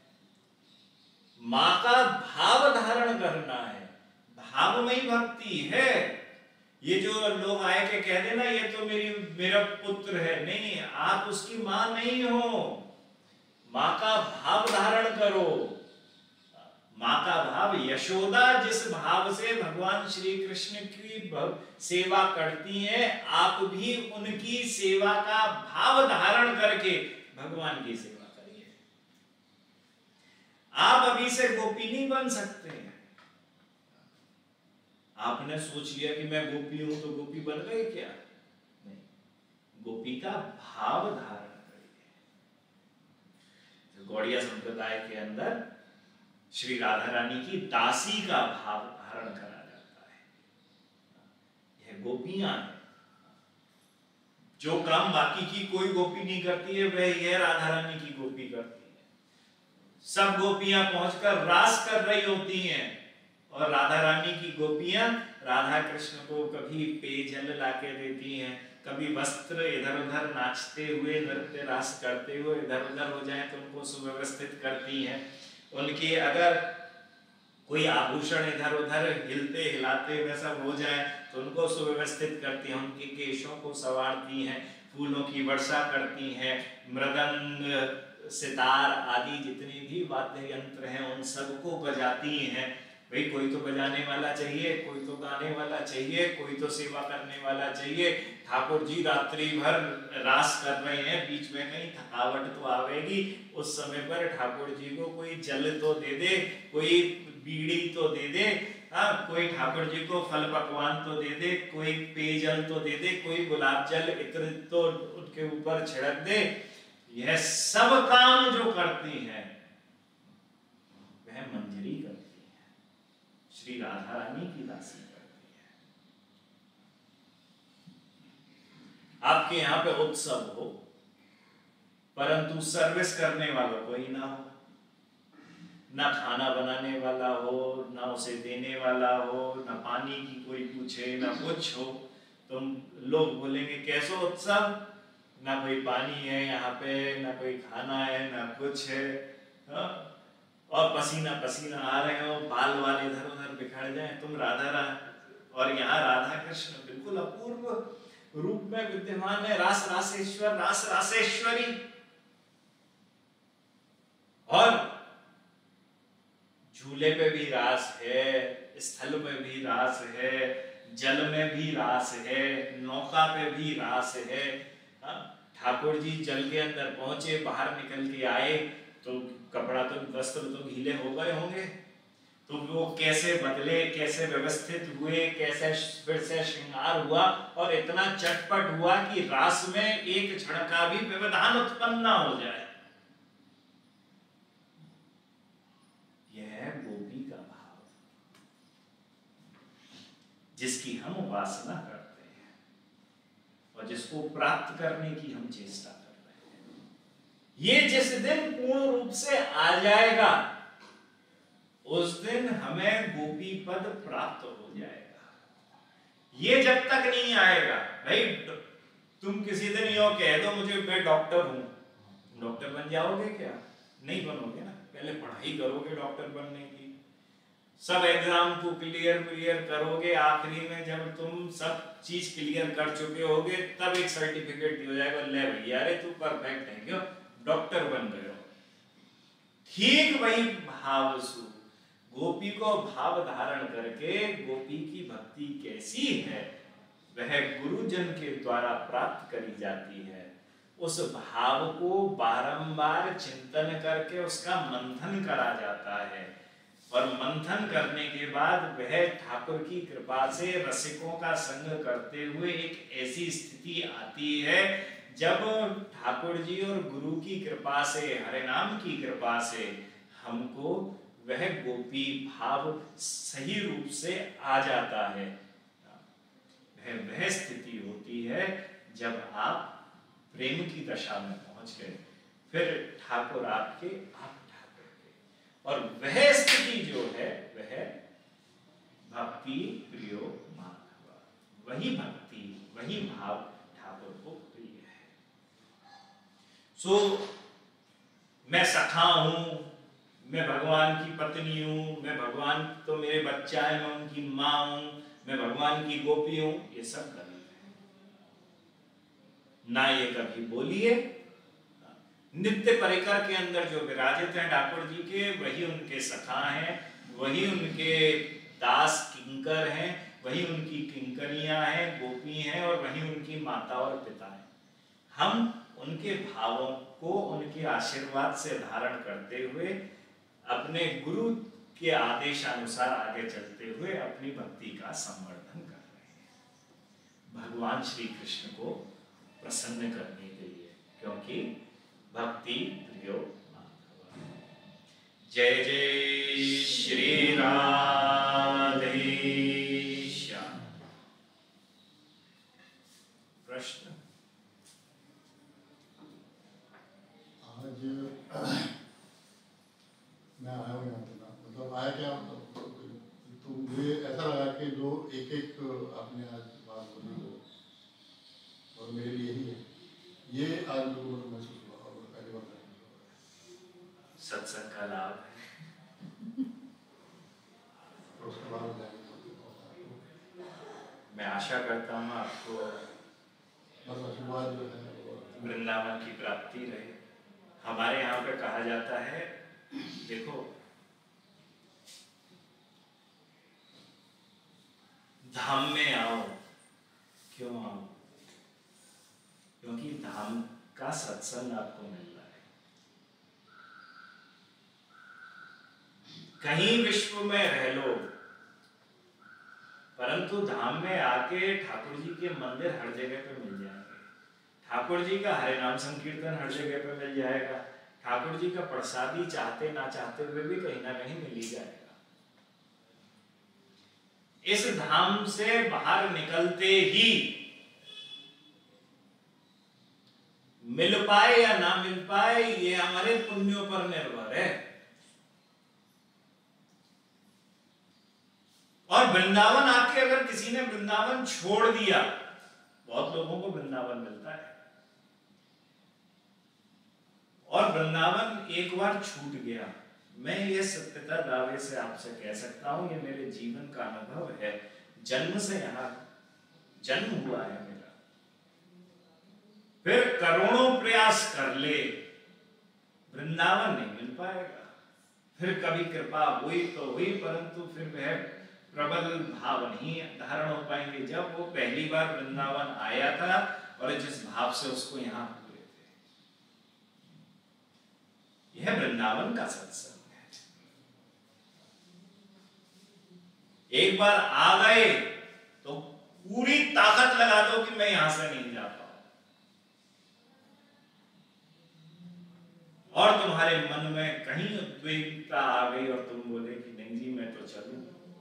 मां का भाव धारण करना है, भाव में ही भक्ति है। ये जो लोग आए के कह देना ये तो मेरी मेरा पुत्र है, नहीं, आप उसकी मां नहीं हो। मां का भाव धारण करो। मां का भाव, यशोदा जिस भाव से भगवान श्री कृष्ण की सेवा करती हैं, आप भी उनकी सेवा का भाव धारण करके भगवान की सेवा करिए। आप अभी से गोपी नहीं बन सकते हैं। आपने सोच लिया कि मैं गोपी हूं तो गोपी बन गए क्या? नहीं, गोपी का भाव धारण करिए। तो गौड़िया संप्रदाय के अंदर श्री राधा रानी की दासी का भाव धारण करा जाता है। यह गोपियां हैं, जो काम बाकी की कोई गोपी नहीं करती है वह यह राधा रानी की गोपी करती है। सब गोपियां पहुंचकर रास कर रही होती हैं, और राधा रानी की गोपियां राधा कृष्ण को कभी पेयजल लाके देती हैं, कभी वस्त्र इधर उधर नाचते हुए नृत्य रास करते हुए इधर उधर हो जाए तो उनको सुव्यवस्थित करती हैं। उनकी अगर कोई आभूषण इधर उधर हिलते हिलाते वे सब हो जाए तो उनको सुव्यवस्थित करती हैं, उनके केशों को संवारती हैं, फूलों की वर्षा करती हैं, मृदंग सितार आदि जितने भी वाद्य यंत्र हैं उन सबको बजाती हैं। भाई कोई तो बजाने वाला चाहिए, कोई तो गाने वाला चाहिए, कोई तो सेवा करने वाला चाहिए। ठाकुर जी रात्रि भर रास कर रहे हैं, बीच में कहीं थकावट तो आवेगी, उस समय पर ठाकुर जी को कोई जल तो दे दे, कोई बीड़ी तो दे दे, हाँ कोई ठाकुर जी को फल पकवान तो दे दे, कोई पेयजल तो दे दे, कोई गुलाब जल इत्र तो उनके ऊपर छिड़क दे। यह सब काम जो करती है वह मंजरी करती है, श्री राधा रानी की दासी करती है। आपके यहाँ पे उत्सव हो परंतु सर्विस करने वालों कोई ना हो, ना खाना बनाने वाला हो, ना उसे देने वाला हो, ना पानी की कोई पूछे, ना कुछ हो, तुम लोग बोलेंगे कैसो उत्सव, ना कोई पानी है यहाँ पे, ना कोई खाना है, ना कुछ है, हा? और पसीना पसीना आ रहे हो, बाल वाल इधर उधर बिखर जाए, तुम राधा राधा, और यहाँ राधा कृष्ण बिल्कुल अपूर्व रूप में विद्यमान है, रास रासेश्वर रास रासेश्वरी। और झूले पे भी रास है, स्थल पे भी रास है, जल में भी रास है, नौका पे भी रास है। ठाकुर जी जल के अंदर पहुंचे, बाहर निकल के आए तो कपड़ा तो वस्त्र तो गीले हो गए होंगे, तो वो कैसे बदले, कैसे व्यवस्थित हुए, कैसे फिर से श्रृंगार हुआ और इतना चटपट हुआ कि रास में एक क्षण का भी व्यवधान उत्पन्न ना हो जाए। यह गोपी का भाव जिसकी हम उपासना करते हैं और जिसको प्राप्त करने की हम चेष्टा कर रहे हैं। ये जिस दिन पूर्ण रूप से आ जाएगा उस दिन हमें गोपी पद प्राप्त हो जाएगा। ये जब तक नहीं आएगा, भाई तुम किसी दिन यो कह दो मुझे मैं डॉक्टर हूं, डॉक्टर बन जाओगे क्या? नहीं बनोगे ना, पहले पढ़ाई करोगे डॉक्टर बनने की, सब एग्जाम को क्लियर क्लियर करोगे, आखिरी में जब तुम सब चीज क्लियर कर चुके होगे तब एक सर्टिफिकेट दिया जाएगा, ले भैया अरे तू परफेक्ट है, क्यों डॉक्टर बन गए हो। ठीक वही भाव सु गोपी को भाव धारण करके गोपी की भक्ति कैसी है वह गुरुजन के द्वारा प्राप्त करी जाती है। उस भाव को बारंबार चिंतन करके उसका मंथन करा जाता है और मंथन करने के बाद वह ठाकुर की कृपा से रसिकों का संग करते हुए एक ऐसी स्थिति आती है जब ठाकुर जी और गुरु की कृपा से, हरिनाम की कृपा से हमको वह गोपी भाव सही रूप से आ जाता है। वह वह स्थिति होती है जब आप प्रेम की दशा में पहुंच गए, फिर ठाकुर आपके, आप ठाकुर के, और वह स्थिति जो है वह भक्ति प्रियो माधव, वही भक्ति वही भाव ठाकुर को प्रिय है। सो मैं सखा हूं, मैं भगवान की पत्नी हूं, मैं भगवान तो मेरे बच्चा है, मैं उनकी मां हूं, मैं भगवान की गोपी हूं, ये सब गलत है ना, ये कभी बोलिए। नित्य परिकर के अंदर जो विराजित हैं ठाकुर जी के, वही उनके सखा हैं, वही उनके दास किंकर हैं, वही उनकी किंकरियां हैं, गोपी हैं, और वही उनकी माता और पिता हैं। हम उनके भावों को उनके आशीर्वाद से धारण करते हुए अपने गुरु के आदेशानुसार आगे चलते हुए अपनी भक्ति का संवर्धन कर रहे हैं भगवान श्री कृष्ण को प्रसन्न करने के लिए, क्योंकि भक्ति प्रियो माधव। जय जय श्री राधे श्याम। प्रश्न? आज मैं आया हूँ यहाँ पे ना, मतलब आया क्या, तो मुझे ऐसा लगा कि जो एक एक आपने आज बात बोली हो और मेरे लिए ही है, ये आज लोगों को महसूस हुआ और पहली बार महसूस हुआ। सत्संग का लाभ है। आशा करता हूँ आपको बस आशीर्वाद जो है वो वृंदावन की प्राप्ति रहे। हमारे यहाँ पे कहा जाता है, देखो धाम में आओ, क्यों आओ? क्योंकि धाम का सत्संग आपको मिल रहा है। कहीं विश्व में रह लो, परंतु धाम में आके ठाकुर जी के मंदिर हर जगह पे मिल जाएंगे। ठाकुर जी का हरे नाम संकीर्तन हर जगह पे मिल जाएगा। ठाकुर जी का प्रसादी चाहते ना चाहते हुए भी कहीं ना कहीं मिल ही जाएगा। इस धाम से बाहर निकलते ही मिल पाए या ना मिल पाए, ये हमारे पुण्यों पर निर्भर है। और वृंदावन आके अगर किसी ने वृंदावन छोड़ दिया, बहुत लोगों को वृंदावन मिलता है, और वृंदावन एक बार छूट गया, मैं ये सत्यता दावे से आपसे कह सकता हूं, ये मेरे जीवन का अनुभव है। जन्म से यहां जन्म हुआ है मेरा, फिर करोड़ों प्रयास कर ले, वृंदावन नहीं मिल पाएगा। फिर कभी कृपा हुई तो हुई, परंतु फिर वह प्रबल भाव नहीं धारण हो पाएंगे। जब वो पहली बार वृंदावन आया था और जिस भाव से उसको यहां हुए थे, यह वृंदावन का सत्संग है। एक बार आ गए तो पूरी ताकत लगा दो कि मैं यहां से नहीं जा पाऊं, और तुम्हारे मन में कहीं उद्वेगता आ गई और तुम बोले कि नहीं जी मैं तो चलूं,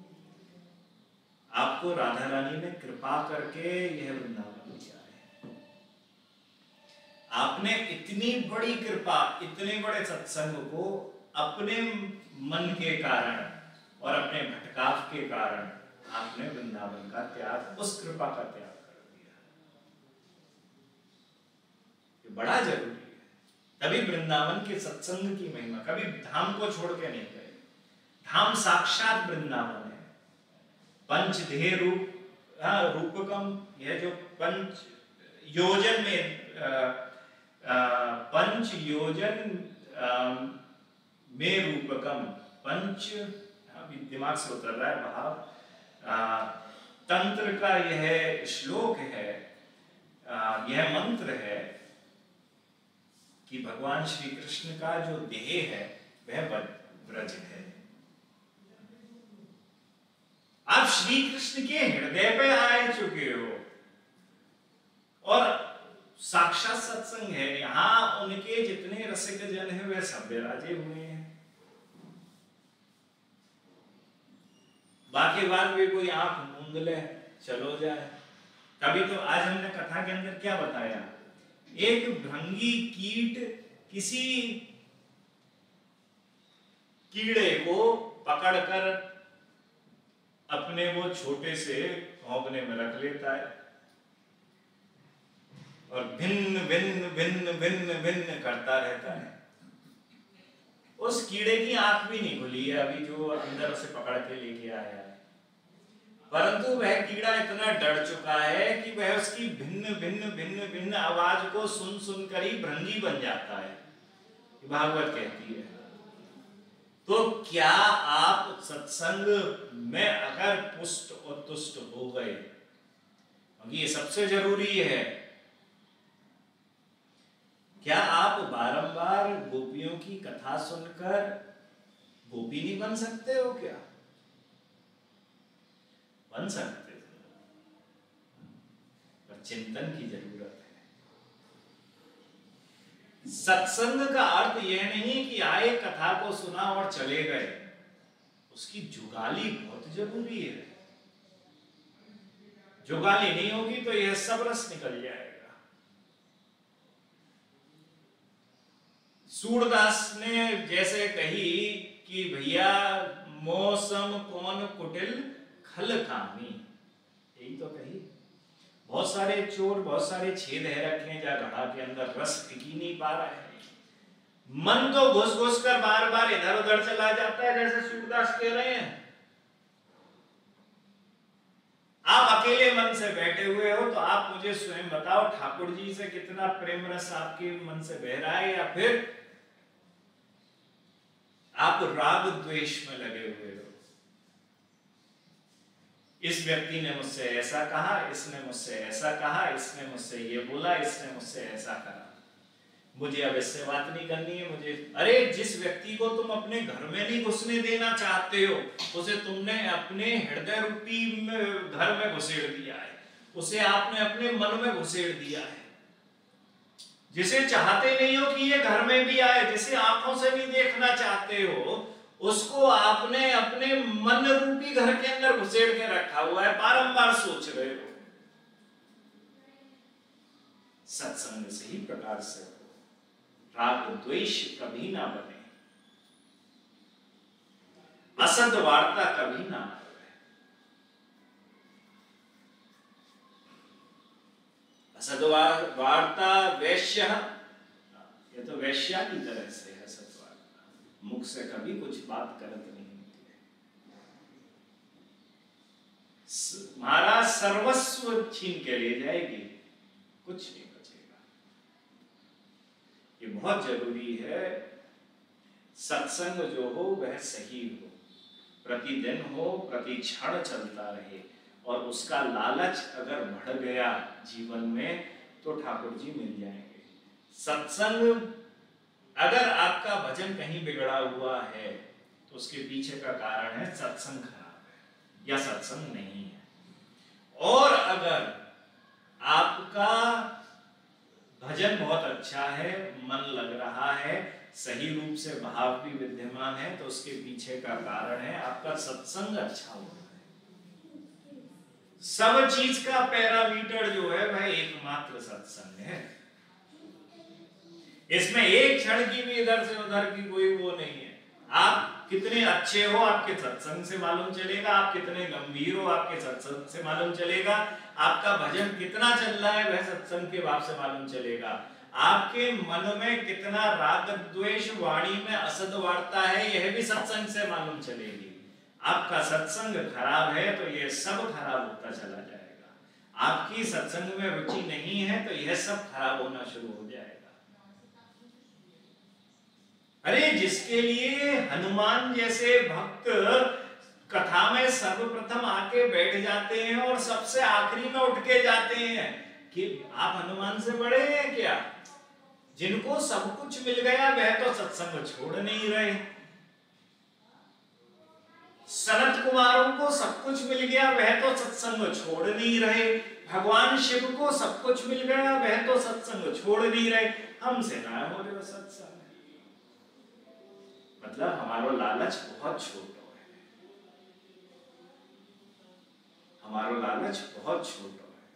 आपको राधा रानी ने कृपा करके यह वृंदावन दिया है। आपने इतनी बड़ी कृपा, इतने बड़े सत्संग को अपने मन के कारण और अपने भटकाव के कारण आपने वृंदावन का त्याग, उस कृपा का त्याग कर दिया। ये बड़ा जरूरी है। तभी वृंदावन के सत्संग की महिमा, कभी धाम को छोड़ के नहीं गए। धाम साक्षात वृंदावन है। पंचधेय रूप, हाँ रूपकम, यह जो पंच योजन में आ, आ, पंच योजन आ, में रूपकम, पंच, अभी दिमाग से उतर रहा है भाव, तंत्र का यह श्लोक है, आ, यह मंत्र है कि भगवान श्री कृष्ण का जो देह है वह ब्रज है। आप श्री कृष्ण के हृदय पे आ चुके हो, और साक्षात सत्संग है। यहां उनके जितने रसिक जन है वे सब विराजे हुए हैं। बाकी बात भी कोई आंख मूंद ले चलो जाए। तभी तो आज हमने कथा के अंदर क्या बताया, एक भृंगी कीट किसी कीड़े को पकड़कर अपने वो छोटे से भौंकने में रख लेता है, और भिन्न भिन्न भिन्न भिन्न भिन्न करता रहता है। उस कीड़े की आंख भी नहीं खुली है अभी, जो अंदर उसे पकड़ के लेके आया है, परंतु वह कीड़ा इतना डर चुका है कि वह उसकी भिन्न भिन्न भिन्न भिन्न आवाज को सुन सुन कर ही भृंगी बन जाता है, भागवत कहती है। तो क्या आप सत्संग में अगर पुष्ट और तुष्ट हो गए, क्योंकि ये सबसे जरूरी है, क्या आप बारंबार गोपियों की कथा सुनकर गोपी नहीं बन सकते हो? क्या बन सकते हो, पर चिंतन की जरूरत है। सत्संग का अर्थ यह नहीं कि आए कथा को सुना और चले गए, उसकी जुगाली बहुत जरूरी है। जुगाली नहीं होगी तो यह सब रस निकल जाएगा। सूरदास ने जैसे कही कि भैया मौसम कौन कुटिल खल कामी, यही तो कही। बहुत सारे चोर, बहुत सारे छेद है रखे जा घड़ा के अंदर, रस टिक ही नहीं पा रहा है। मन तो घुस घुस कर बार बार इधर उधर चला जाता है, जैसे सूरदास कह रहे हैं। आप अकेले मन से बैठे हुए हो तो आप मुझे स्वयं बताओ, ठाकुर जी से कितना प्रेम रस आपके मन से बह रहा है, या फिर आप राग द्वेष में लगे हुए हो। इस व्यक्ति ने मुझसे ऐसा कहा, इसने मुझसे ऐसा कहा, इसने मुझसे ये बोला, इसने मुझसे ऐसा करा, मुझे अब इससे बात नहीं करनी है। मुझे, अरे जिस व्यक्ति को तुम अपने घर में नहीं घुसने देना चाहते हो, उसे तुमने अपने हृदय रूपी घर में घुसेड़ दिया है, उसे आपने अपने मन में घुसेड़ दिया है। जिसे चाहते नहीं हो कि ये घर में भी आए, जिसे आंखों से नहीं देखना चाहते हो, उसको आपने अपने मन रूपी घर के अंदर घुसेड़ के रखा हुआ है, बारंबार सोच रहे हो। सत्संग से ही प्रकार से हो, राग द्वेष कभी ना बने, असद वार्ता कभी ना करे। असद वार्ता वैश्य, ये तो वैश्या की तरह से है सत्वार्ता, मुख से कभी कुछ बात करत नहीं होती है। महाराज सर्वस्व छीन के ले जाएगी, कुछ नहीं बचेगा। ये बहुत जरूरी है, सत्संग जो हो वह सही हो, प्रतिदिन हो, प्रति क्षण चलता रहे, और उसका लालच अगर बढ़ गया जीवन में तो ठाकुर जी मिल जाएंगे। सत्संग, अगर आपका भजन कहीं बिगड़ा हुआ है तो उसके पीछे का कारण है सत्संग खराब है या सत्संग नहीं है। और अगर आपका भजन बहुत अच्छा है, मन लग रहा है, सही रूप से भाव भी विद्यमान है, तो उसके पीछे का कारण है आपका सत्संग अच्छा हुआ है। सब चीज का पैरामीटर जो है वह एकमात्र सत्संग है। इसमें एक क्षण की भी इधर से उधर की कोई वो नहीं है। आप कितने अच्छे हो आपके सत्संग से मालूम चलेगा, आप कितने गंभीर हो आपके सत्संग से मालूम चलेगा, आपका भजन कितना चल रहा है वह सत्संग के भाव से मालूम चलेगा, आपके मन में कितना राग द्वेष, वाणी में असद वार्ता है यह भी सत्संग से मालूम चलेगी। आपका सत्संग खराब है तो यह सब खराब होता चला जाएगा, आपकी सत्संग में रुचि नहीं है तो यह सब खराब होना शुरू हो जाएगा। अरे जिसके लिए हनुमान जैसे भक्त कथा में सर्वप्रथम आके बैठ जाते हैं और सबसे आखिरी में उठ के जाते हैं कि आप हनुमान से बड़े हैं क्या? जिनको सब कुछ मिल गया वह तो सत्संग छोड़ नहीं रहे। सनत कुमारों को सब कुछ मिल गया वह तो सत्संग छोड़ नहीं रहे। भगवान शिव को सब कुछ मिल गया वह तो सत्संग छोड़ नहीं रहे। हमसे ना हो रहे सत्संग, मतलब हमारो लालच बहुत छोटो है, हमारो लालच बहुत छोटो है।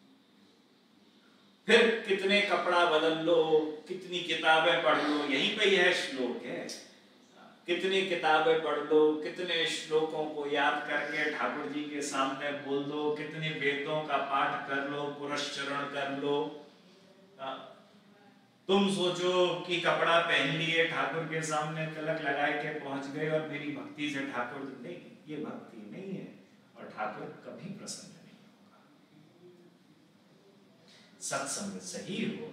फिर कितने कपड़ा बदल लो, कितनी किताबें पढ़ लो, यहीं पे यह श्लोक है, कितनी किताबें पढ़ लो, कितने श्लोकों को याद करके ठाकुर जी के सामने बोल दो, कितने वेदों का पाठ कर लो, पुरस्चरण कर लो। तुम सोचो कि कपड़ा पहन लिए, ठाकुर के सामने तिलक लगा के पहुंच गए और मेरी भक्ति से ठाकुर, नहीं, ये भक्ति नहीं है और ठाकुर कभी प्रसन्न नहीं होगा। सत्संग सही हो,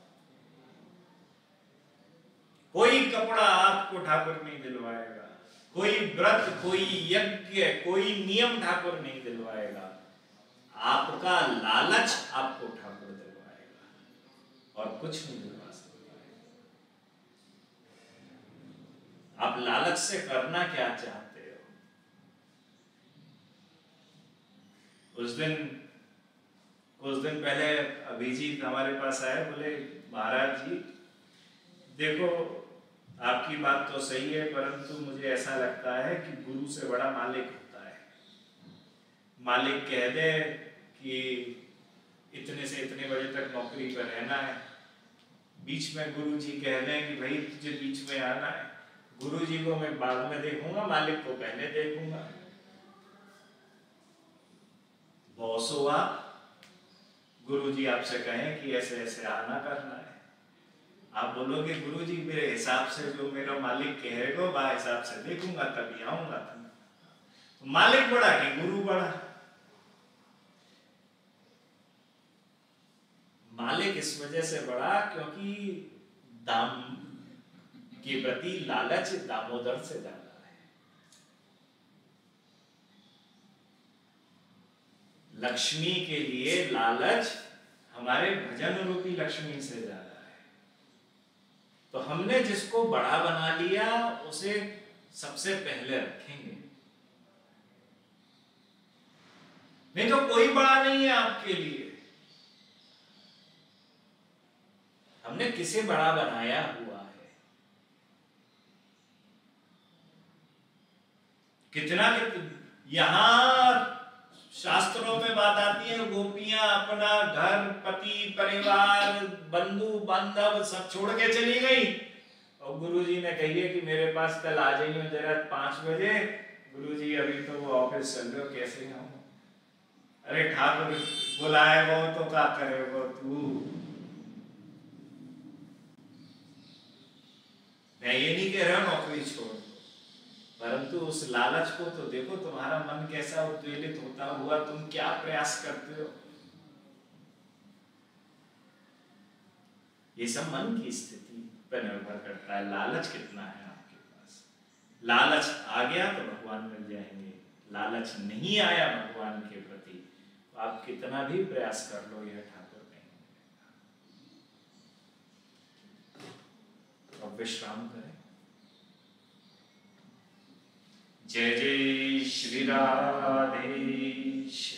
कोई कपड़ा आपको ठाकुर नहीं दिलवाएगा, कोई व्रत, कोई यज्ञ, कोई नियम ठाकुर नहीं दिलवाएगा, आपका लालच आपको ठाकुर दिलवाएगा और कुछ नहीं दिलवा सकता। आप लालच से करना क्या चाहते हो? उस दिन कुछ दिन पहले अभिजीत हमारे पास आए, बोले महाराज जी देखो आपकी बात तो सही है, परंतु मुझे ऐसा लगता है कि गुरु से बड़ा मालिक होता है। मालिक कह दे कि इतने से इतने बजे तक नौकरी पर रहना है, बीच में गुरु जी कह दें कि भाई तुझे बीच में आना है, गुरु जी को मैं बाद में देखूंगा, मालिक को पहले देखूंगा। बॉस हो आप, गुरु जी आपसे कहें कि ऐसे ऐसे आना करना है, आप बोलोगे गुरु जी मेरे हिसाब से जो मेरा मालिक कहेगा बा हिसाब से देखूंगा तभी आऊंगा। तो मालिक बड़ा कि गुरु बड़ा? मालिक इस वजह से बढ़ा क्योंकि दाम के प्रति लालच दामोदर से ज्यादा है। लक्ष्मी के लिए लालच हमारे भजन रूपी लक्ष्मी से ज्यादा है। तो हमने जिसको बड़ा बना लिया उसे सबसे पहले रखेंगे, नहीं तो कोई बड़ा नहीं है आपके लिए। हमने किसे बड़ा बनाया हुआ है? कितना कितना यहां शास्त्रों में बात आती है, गोपियां अपना घर, पति, परिवार, बंधु बांधव सब छोड़ के चली गई और गुरुजी ने कहिए कि मेरे पास कल आ जाइए जरा पांच बजे। गुरुजी अभी तो वो ऑफिस चल रहे हो, कैसे आऊं? अरे ठाकुर बुलाए वो तो क्या करे वो तू। मैं ये नहीं कह रहा नौकरी छोड़, परंतु उस लालच को तो देखो, तुम्हारा मन कैसा उद्वेलित होता हुआ, तुम क्या प्रयास करते हो। ये सब मन की स्थिति पर निर्भर करता है, लालच कितना है आपके पास। लालच आ गया तो भगवान मिल जाएंगे, लालच नहीं आया भगवान के प्रति तो आप कितना भी प्रयास कर लो यह ठाकुर नहीं मिलेगा। अब विश्राम करें। जय जय श्री राधे।